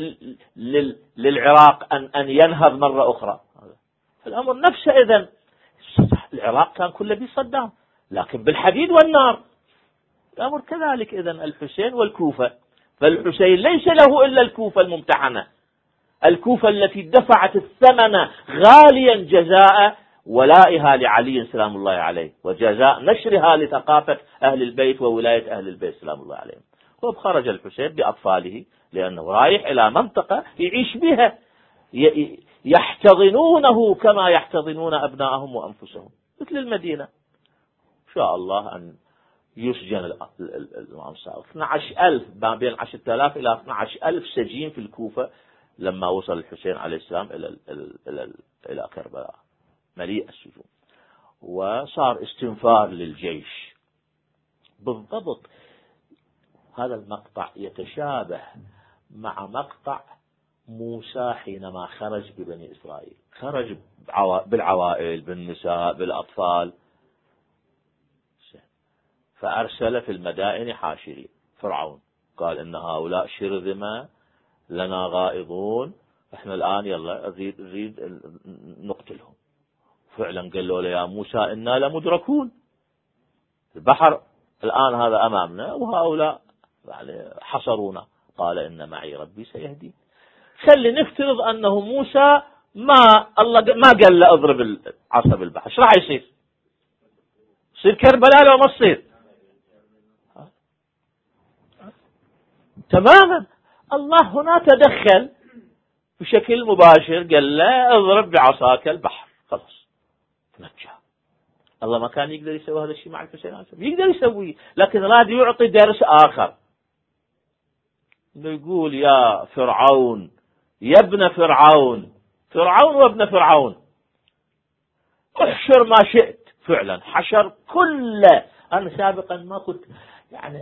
S1: للعراق أن أن ينهض مرة أخرى. الأمر نفسه إذن العراق كان كله بصدام، لكن بالحديد والنار الأمر كذلك. إذن الحسين والكوفة، فالحسين ليس له إلا الكوفة الممتحنة، الكوفة التي دفعت الثمن غاليا جزاء ولائها لعلي سلام الله عليه، وجزاء نشرها لثقافة أهل البيت وولاية أهل البيت سلام الله عليهم. وخرج الحسين بأطفاله لأنه رايح إلى منطقة يعيش بها، يحتضنونه كما يحتضنون أبنائهم وأنفسهم، مثل المدينة. إن شاء الله أن يسجن الأنصار اثني عشر ألف، ما بين عشرة آلاف إلى اثني عشر ألف سجين في الكوفة لما وصل الحسين عليه السلام إلى إلى إلى كربلاء، مليء السجون، وصار استنفار للجيش. بالضبط هذا المقطع يتشابه مع مقطع موسى حينما خرج ببني إسرائيل، خرج بالعوائل، بالنساء، بالأطفال، فأرسل في المدائن حاشرين. فرعون قال إن هؤلاء شرذمة لنا غائضون، احنا الآن يلا نريد نريد نقتلهم. فعلا قالوا له يا موسى إنا لمدركون، البحر الآن هذا أمامنا وهؤلاء يعني حصرونا. قال إن معي ربي سيهدي. خلي نفترض أنه موسى ما الله ما قال له اضرب العصا بالبحر، ايش راح يصير؟ يصير كربلاء لو ما تصير تماما. الله هنا تدخل بشكل مباشر، قال له اضرب بعصاك البحر، خلاص نجا. الله ما كان يقدر يسوي هذا الشيء مع الحسين؟ يقدر يسويه، لكن راد يعطي درس آخر، انه يقول يا فرعون يا ابن فرعون، فرعون وابن فرعون، احشر ما شئت. فعلا حشر كله. أنا سابقا ما كنت يعني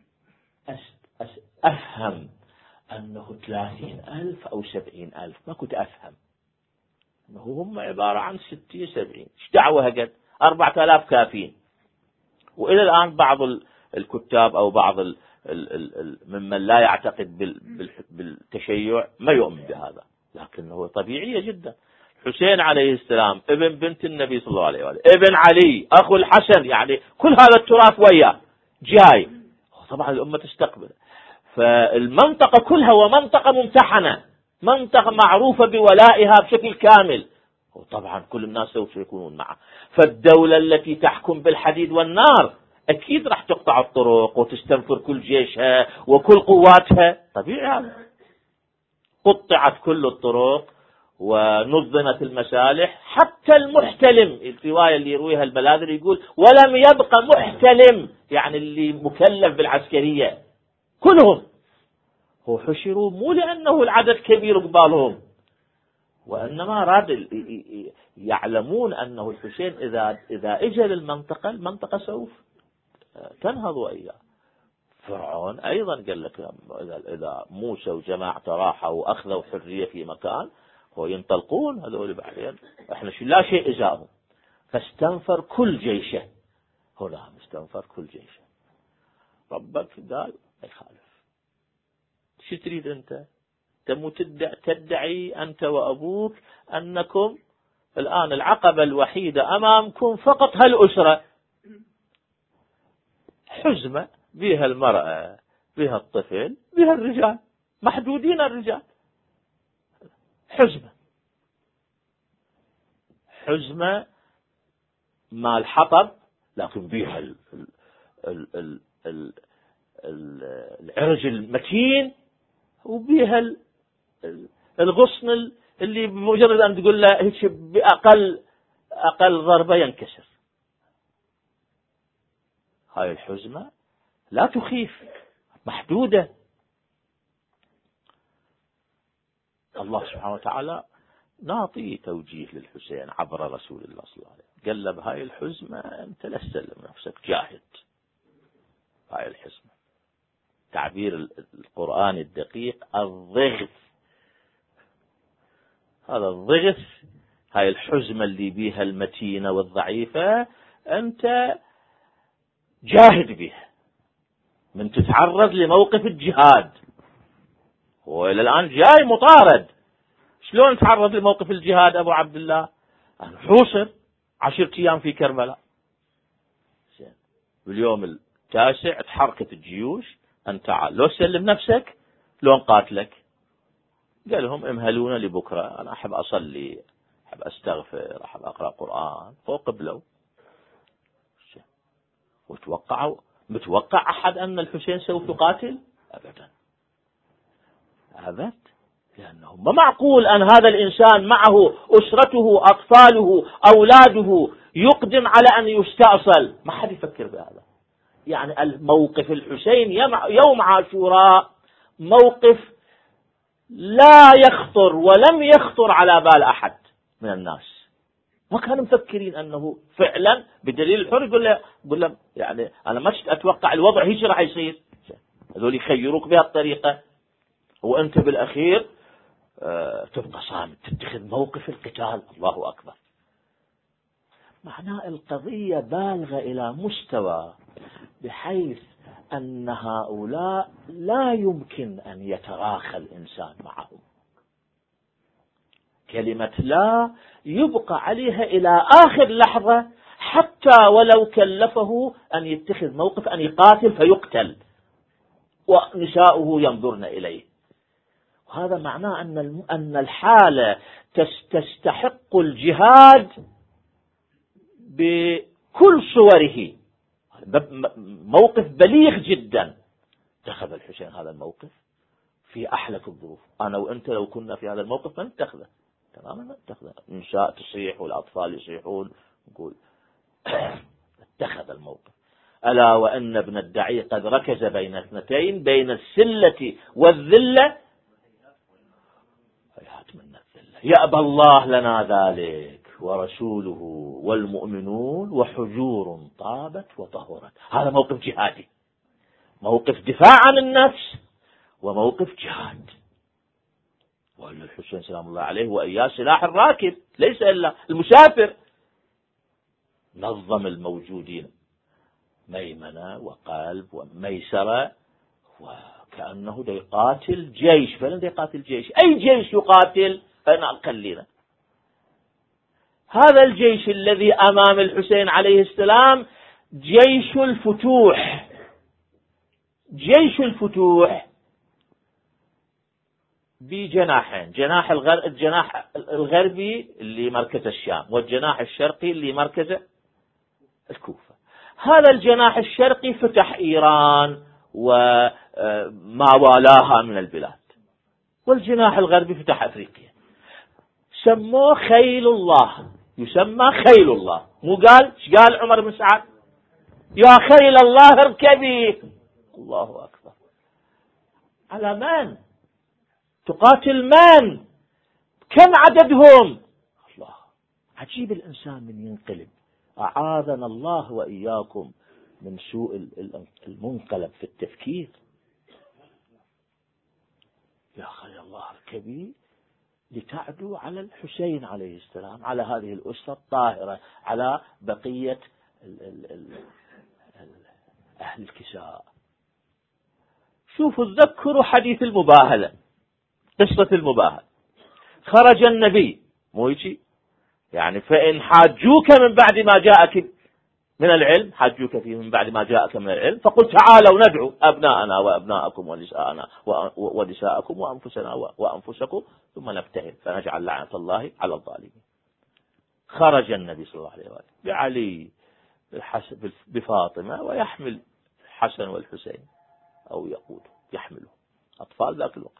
S1: أفهم أنه ثلاثين ألف أو سبعين ألف، ما كنت أفهم أنه هم عبارة عن ستين سبعين، ايش دعوة قد أربعة آلاف كافين. وإلى الآن بعض الكتاب أو بعض ال ال ال ممن لا يعتقد بالتشيع ما يؤمن بهذا، لكنه طبيعية جدا. حسين عليه السلام ابن بنت النبي صلى الله عليه وآله، ابن علي أخو الحسن، يعني كل هذا التراث وياه جاي، طبعا الأمة تستقبل. فالمنطقة كلها ومنطقة ممتحنة، منطقة معروفة بولائها بشكل كامل، وطبعا كل الناس سوف يكونون معه. فالدولة التي تحكم بالحديد والنار أكيد راح تقطع الطرق وتستنفر كل جيشها وكل قواتها، طبيعي هذا. قطعت كل الطرق ونظمت المسالح، حتى المحتلم، الرواية اللي يرويها البلاذر يقول ولم يبقى محتلم، يعني اللي مكلف بالعسكرية كلهم هو حشروا، مو لأنه العدد كبير قبالهم، وإنما راد يعلمون أنه الحسين إذا إذا إجا للمنطقة، المنطقة سوف تنهض وإياه. فرعون أيضا قال لك إذا موسى وجماعته راحوا وأخذوا حرية في مكان هو ينطلقون هذول بعدين احنا لا شيء إزاهم، فاستنفر كل جيشه. هنا استنفر كل جيشه. ربك قال ما يخالف. شو تريد أنت؟ تم تدعي أنت وأبوك أنكم الآن العقبة الوحيدة أمامكم فقط هالأسرة، حزمة بها المرأة بها الطفل بها الرجال، محدودين الرجال، حزمة حزمة مال حطب لكن بها ال ال ال ال ال العرج المتين وبها الغصن اللي بمجرد أن تقول له هيك بأقل أقل ضربة ينكسر. هاي الحزمة لا تخيف، محدودة. الله سبحانه وتعالى نعطي توجيه للحسين عبر رسول الله صلى الله عليه وسلم، قال له بهاي الحزمة أنت لا تسلم نفسك، جاهد. هاي الحزمة تعبير القرآن الدقيق الضغث، هذا الضغث، هاي الحزمة اللي بيها المتينة والضعيفة أنت جاهد بها من تتعرض لموقف الجهاد. هو إلى الآن جاي مطارد، شلون تعرض لموقف الجهاد أبو عبد الله؟ أنا حوصر عشرة أيام في كربلاء، باليوم التاسع تحركت الجيوش أن تعال لو سلم نفسك لو نقاتلك. قال لهم امهلونا لبكرة، أنا أحب أصلي، أحب أستغفر، أحب أقرأ قرآن. فقبلوا وتوقعوا. متوقع أحد أن الحسين سوف يقاتل؟ أبدا أبدا، لأنه ما معقول أن هذا الإنسان معه أسرته أطفاله أولاده يقدم على أن يستأصل. ما حد يفكر بهذا. يعني الموقف الحسين يوم عاشوراء موقف لا يخطر ولم يخطر على بال أحد من الناس. ما كانوا مفكرين أنه فعلا بدليل الحر يقول له, يقول له يعني أنا ما أتوقع الوضع هيك راح يصير، هذول يخيروك بهالطريقة وأنت بالأخير آه تبقى صامت تتخذ موقف القتال. الله أكبر. معناه القضية بالغة إلى مستوى بحيث أن هؤلاء لا يمكن أن يتراخى الإنسان معهم. كلمة لا يبقى عليها إلى آخر لحظة، حتى ولو كلفه أن يتخذ موقف أن يقاتل فيقتل ونساؤه ينظرن إليه. وهذا معناه أن أن الحالة تستحق الجهاد بكل صوره. موقف بليغ جدا اتخذ الحسين هذا الموقف في أحلك الظروف. أنا وأنت لو كنا في هذا الموقف ما نتخذه تماما، ما نتخذه. النساء تصيح والأطفال يصيحون، نقول اتخذ الموقف. ألا وأن ابن الدعي قد ركز بين اثنتين، بين السلة والذلة. هيهات من الذلة يأبى الله لنا ذلك ورسوله والمؤمنون وحجور طابت وطهرت. هذا موقف جهادي، موقف دفاع عن النفس وموقف جهاد. وأن الحسين سلام الله عليه وإياه سلاح الراكب ليس إلا المسافر. نظم الموجودين ميمنة وقلب وميسرة، وكأنه دا يقاتل جيش. فلن دا يقاتل جيش، أي جيش يقاتل أنا أقلنا. هذا الجيش الذي أمام الحسين عليه السلام جيش الفتوح. جيش الفتوح بجناحين، جناح الجناح الغربي اللي مركز الشام، والجناح الشرقي اللي مركز الكوفة. هذا الجناح الشرقي فتح إيران وما والاها من البلاد، والجناح الغربي فتح أفريقيا. سموه خيل الله، يسمى خيل الله. مو قال ايش قال عمر بن سعد؟ يا خيل الله اركبي. الله أكبر. على من تقاتل؟ من؟ كم عددهم؟ الله. عجيب الإنسان من ينقلب. أعاذنا الله وإياكم من سوء المنقلب في التفكير. يا أخي الله اركبي لتعدو على الحسين عليه السلام، على هذه الأسرة الطاهرة، على بقية ال ال ال ال أهل الكساء. شوفوا تذكروا حديث المباهلة، قصة المباهلة. خرج النبي مو يجي يعني فإن حاجوك من بعد ما جاءك من العلم، حاجوك فيه من بعد ما جاءك من العلم، فقل تعالوا ندعو أبناءنا وأبناءكم ونساءنا ونساءكم وأنفسنا وأنفسكم ثم نبتهل فنجعل لعنة الله على الظالمين. خرج النبي صلى الله عليه وسلم بعلي بفاطمة ويحمل الحسن والحسين أو يقود يحمله أطفال ذاك الوقت.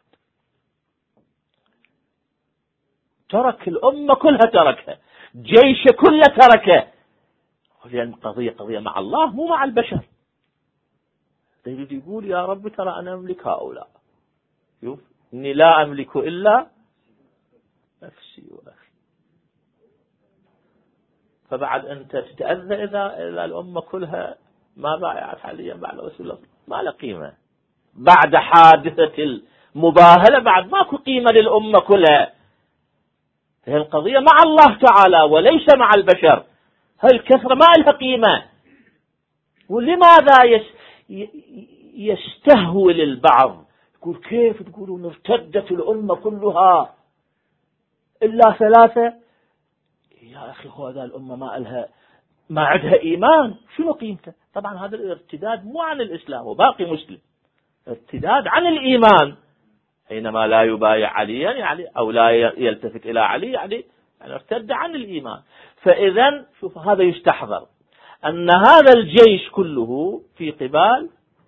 S1: ترك الأمة كلها، تركها جيش كله تركه، لأن قضية قضية مع الله مو مع البشر. يريد يقول يا رب ترى أنا أملك هؤلاء، شوف إني لا أملك إلا نفسي وأخي. فبعد أنت تتأذى إذا إذا الأمة كلها ما بايعت عليا بعد رسول الله، ما له قيمة. بعد حادثة المباهلة بعد ماكو قيمة للأمة كلها. هي القضية مع الله تعالى وليس مع البشر. هالكثرة ما لها قيمة. ولماذا يستهول البعض يقول كيف تقولون ارتدت الأمة كلها إلا ثلاثة؟ يا أخي هذا الأمة ما لها ما عندها إيمان، شنو قيمته؟ طبعا هذا الارتداد مو عن الإسلام وباقي مسلم، ارتداد عن الإيمان. حينما لا يبايع عليا يعني أو لا يلتفت إلى علي يعني يعني ارتد عن الإيمان. فإذا شوف هذا يستحضر أن هذا الجيش كله في قبال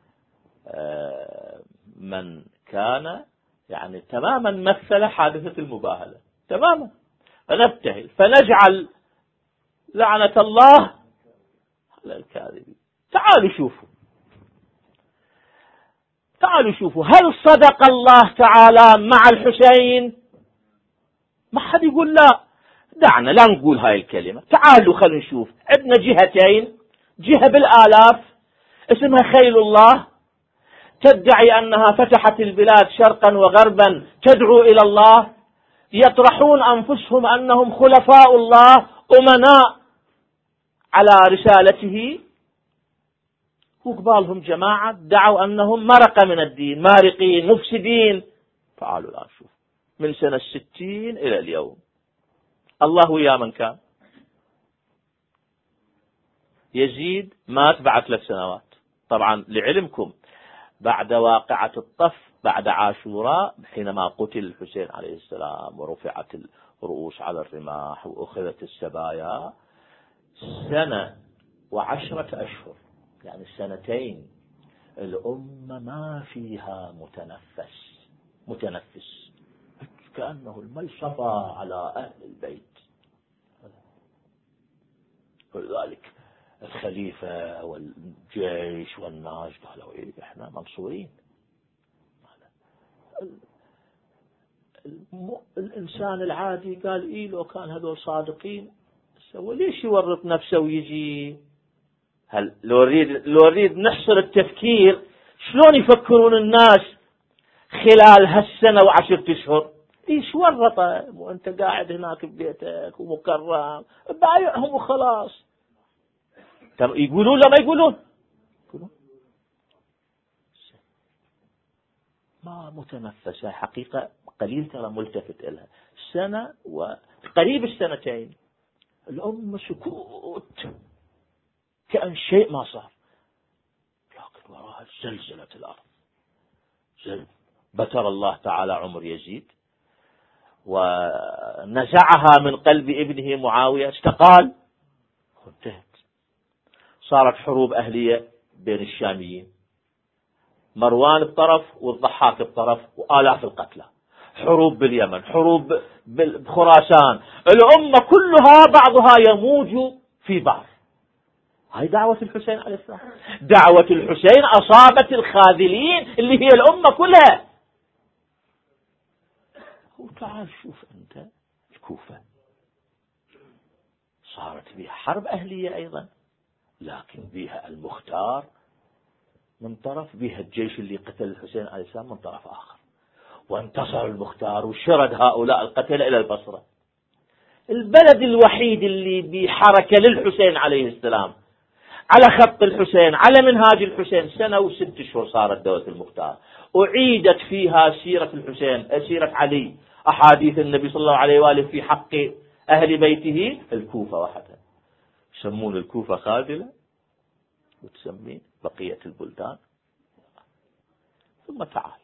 S1: من كان يعني تماما مثل حادثة المباهلة تماما. فنبتهل فنجعل لعنة الله على الكاذبين. تعالوا شوفوا تعالوا شوفوا هل صدق الله تعالى مع الحسين؟ ما حد يقول لا. دعنا لا نقول هاي الكلمة. تعالوا خلينا نشوف. عندنا جهتين، جهة بالآلاف اسمها خيل الله تدعي أنها فتحت البلاد شرقا وغربا تدعو إلى الله، يطرحون أنفسهم أنهم خلفاء الله أمناء على رسالته، وقبالهم جماعة دعوا أنهم مرقة من الدين، مارقين مفسدين. تعالوا الآن شوف من سنة الستين إلى اليوم الله ويا من كان. يزيد مات بعد ثلاث سنوات. طبعا لعلمكم بعد واقعة الطف بعد عاشوراء حينما قتل الحسين عليه السلام ورفعت الرؤوس على الرماح وأخذت السبايا، سنة وعشرة أشهر يعني سنتين الأمة ما فيها متنفس متنفس كأنه الماء صفى على أهل البيت. ولذلك الخليفة والجيش والناس قالوا إيه إحنا منصورين. الإنسان العادي قال إيه لو كان هذول صادقين سوى ليش يورط نفسه ويجي؟ هل لو نريد لو نريد نحصر التفكير شلون يفكرون الناس خلال هالسنة وعشرة أشهر؟ ليش ورطه وأنت قاعد هناك ببيتك ومكرم بايعهم وخلاص؟ يقولون لا ما يقولون يقولون ما متنفسة حقيقة قليل ترى ملتفت إلها. سنة وقريب السنتين الأمة سكوت كأن شيء ما صار، لكن وراها زلزلة الأرض. زل بتر الله تعالى عمر يزيد ونزعها من قلب ابنه معاوية، استقال وانتهت. صارت حروب أهلية بين الشاميين، مروان بطرف والضحاك بطرف وآلاف القتلى، حروب باليمن، حروب بخراسان، الأمة كلها بعضها يموج في بعض. هاي دعوة الحسين عليه السلام. دعوة الحسين أصابت الخاذلين اللي هي الأمة كلها. وتعال شوف أنت الكوفة صارت بها حرب أهلية أيضا، لكن بها المختار من طرف، بها الجيش اللي قتل الحسين عليه السلام من طرف آخر، وانتصر المختار وشرد هؤلاء القتلة إلى البصرة. البلد الوحيد اللي بحركة للحسين عليه السلام على خط الحسين على منهاج الحسين سنة وست شهور صارت دولة المختار، أعيدت فيها سيرة الحسين، سيرة علي، أحاديث النبي صلى الله عليه وآله في حق أهل بيته. الكوفة وحدها يسمون الكوفة خاذلة وتسمي بقية البلدان. ثم تعال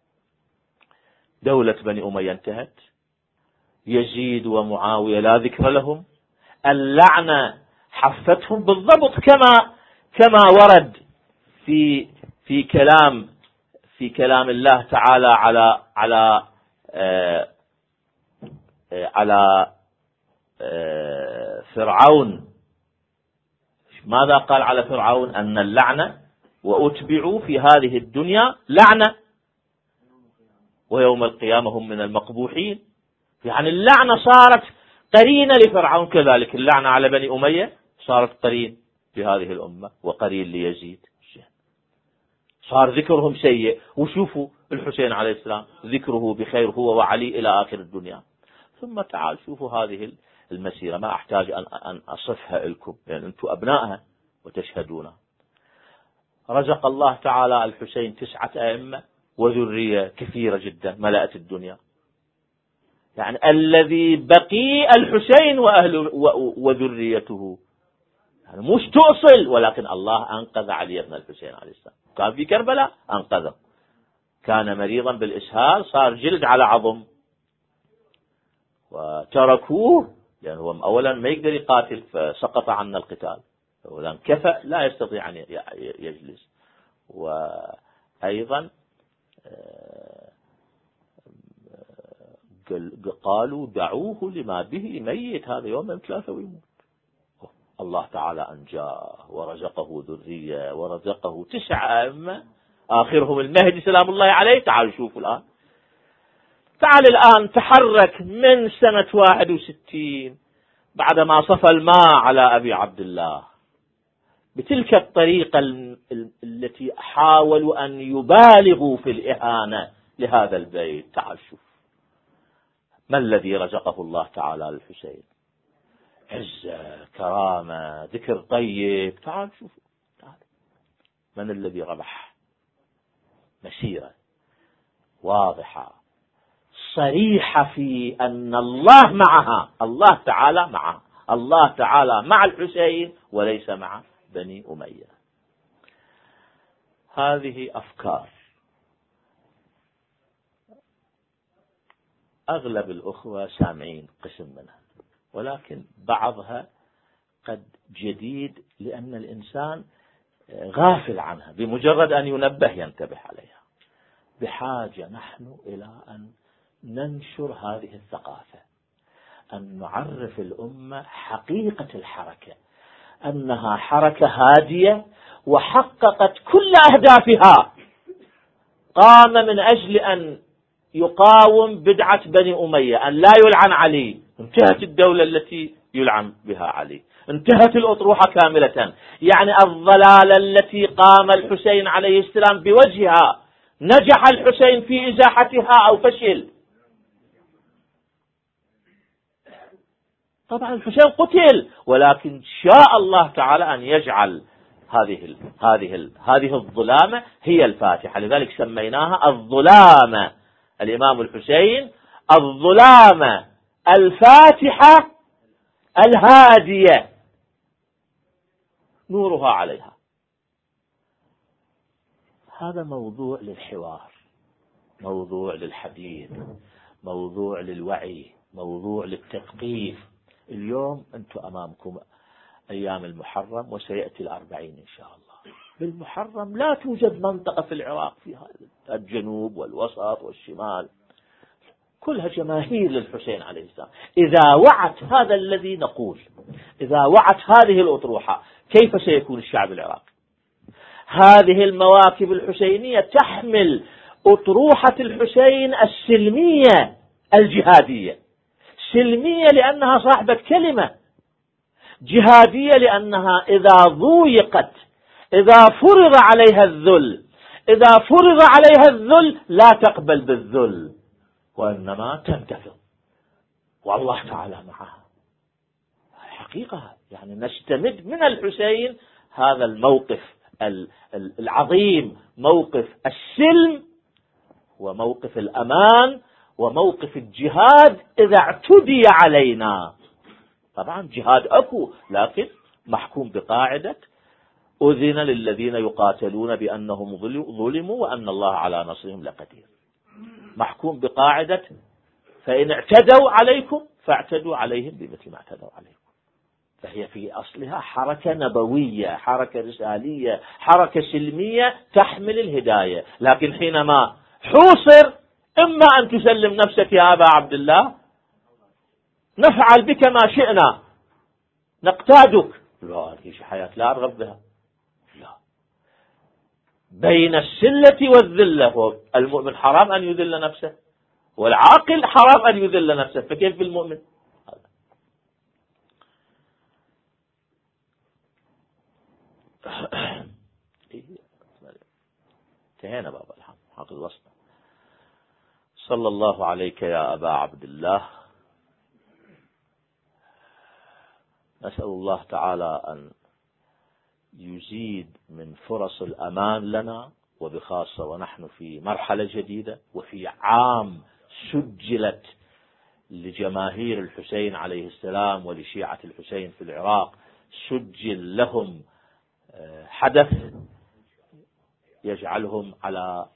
S1: دولة بني أمية انتهت، يزيد ومعاوية لا ذكر لهم، اللعنة حفتهم بالضبط كما كما ورد في في كلام في كلام الله تعالى على على آآ آآ على آآ فرعون. ماذا قال على فرعون؟ أن اللعنة وأتبعوا في هذه الدنيا لعنة ويوم القيامة هم من المقبوحين. يعني اللعنة صارت قرينة لفرعون، كذلك اللعنة على بني أمية صارت قرين في هذه الأمة وقرين ليزيد. صار ذكرهم سيء، وشوفوا الحسين عليه السلام ذكره بخير هو وعلي إلى آخر الدنيا. ثم تعال شوفوا هذه المسيرة، ما أحتاج أن أصفها لكم لأن يعني أنتم أبنائها وتشهدونها. رزق الله تعالى الحسين تسعة أئمة وذرية كثيرة جدا ملأت الدنيا. يعني الذي بقي الحسين وأهل وذريته، يعني مش تؤصل، ولكن الله أنقذ علي بن الحسين عليه السلام. كان في كربلاء أنقذه، كان مريضا بالإسهال صار جلد على عظم وتركوه لأنه هو أولا ما يقدر يقاتل فسقط عنا القتال، أولا كفأ لا يستطيع أن يجلس، وأيضا قالوا دعوه لما به ميت، هذا يوم من ثلاثة ويموت. الله تعالى أنجاه ورزقه ذرية ورزقه تسع أئمة آخرهم المهدي سلام الله عليه. تعالوا شوفوا الآن، تعال الآن تحرك من سنة واحد وستين بعدما صفى الماء على أبي عبد الله بتلك الطريقة التي حاولوا أن يبالغوا في الإهانة لهذا البيت. تعال شوف ما الذي رزقه الله تعالى للحسين، عزة، كرامة، ذكر طيب. تعال شوف تعال. من الذي ربح مسيرة واضحة صريحة في أن الله معها، الله تعالى معها، الله تعالى مع الحسين وليس مع بني أمية. هذه أفكار أغلب الأخوة سامعين قسم منها، ولكن بعضها قد جديد لأن الإنسان غافل عنها، بمجرد أن ينبه ينتبه عليها. بحاجة نحن إلى أن ننشر هذه الثقافة، أن نعرف الأمة حقيقة الحركة، أنها حركة هادية وحققت كل أهدافها، قام من أجل أن يقاوم بدعة بني أمية، أن لا يلعن علي، انتهت الدولة التي يلعن بها علي، انتهت الأطروحة كاملة. يعني الضلالة التي قام الحسين عليه السلام بوجهها نجح الحسين في إزاحتها أو فشل؟ طبعا الحسين قتل، ولكن شاء الله تعالى أن يجعل هذه ال هذه ال هذه الظلامة هي الفاتحة، لذلك سميناها الظلامة. الإمام الحسين الظلامة الفاتحة الهادية نورها عليها. هذا موضوع للحوار، موضوع للحديث، موضوع للوعي، موضوع للتثقيف. اليوم أنتم أمامكم أيام المحرم وسيأتي الأربعين إن شاء الله. بالمحرم لا توجد منطقة في العراق فيها الجنوب والوسط والشمال، كلها جماهير للحسين عليه السلام. إذا وعت هذا الذي نقول، إذا وعت هذه الأطروحة، كيف سيكون الشعب العراقي؟ هذه المواكب الحسينية تحمل أطروحة الحسين السلمية الجهادية، سلمية لأنها صاحبة كلمة، جهادية لأنها إذا ضويقت، إذا فرض عليها الذل، إذا فرض عليها الذل لا تقبل بالذل وإنما تنتفض، والله تعالى معها. الحقيقة يعني نستمد من الحسين هذا الموقف العظيم، موقف السلم وموقف الأمان وموقف الجهاد إذا اعتدي علينا. طبعا جهاد أكو، لكن محكوم بقاعدة أذن للذين يقاتلون بأنهم ظلموا وأن الله على نصرهم لقدير. محكوم بقاعدة فإن اعتدوا عليكم فاعتدوا عليهم بمثل ما اعتدوا عليكم. فهي في أصلها حركة نبوية، حركة رسالية، حركة سلمية تحمل الهداية. لكن حينما حوصر إما أن تسلم نفسك يا أبا عبد الله، نفعل بك ما شئنا، نقتادك، لا هذه حياة لا أرغب بها. لا، بين السلة والذلة، المؤمن حرام أن يذل نفسه والعاقل حرام أن يذل نفسه، فكيف بالمؤمن؟ انتهينا بابا الحمد حق الوسط. صلى الله عليك يا أبا عبد الله. نسأل الله تعالى أن يزيد من فرص الأمان لنا، وبخاصة ونحن في مرحلة جديدة وفي عام سجلت لجماهير الحسين عليه السلام ولشيعة الحسين في العراق، سجل لهم حدث يجعلهم على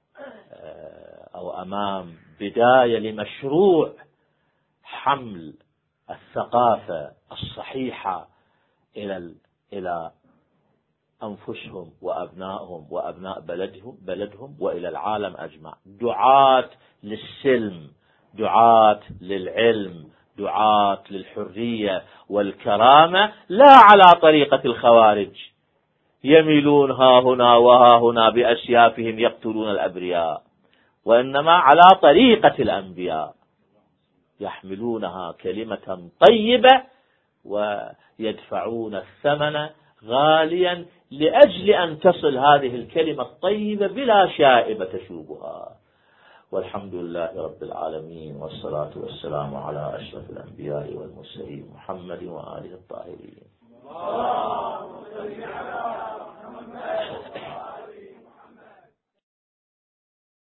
S1: أو أمام بداية لمشروع حمل الثقافة الصحيحة إلى إلى أنفسهم وأبنائهم وأبناء بلدهم بلدهم وإلى العالم أجمع. دعاة للسلم، دعاة للعلم، دعاة للحرية والكرامة، لا على طريقة الخوارج يميلون ها هنا وها هنا بأسيافهم يقتلون الأبرياء، وإنما على طريقة الأنبياء يحملونها كلمة طيبة ويدفعون الثمن غاليا لأجل أن تصل هذه الكلمة الطيبة بلا شائبة تشوبها. والحمد لله رب العالمين، والصلاة والسلام على أشرف الأنبياء والمرسلين محمد وآله الطاهرين.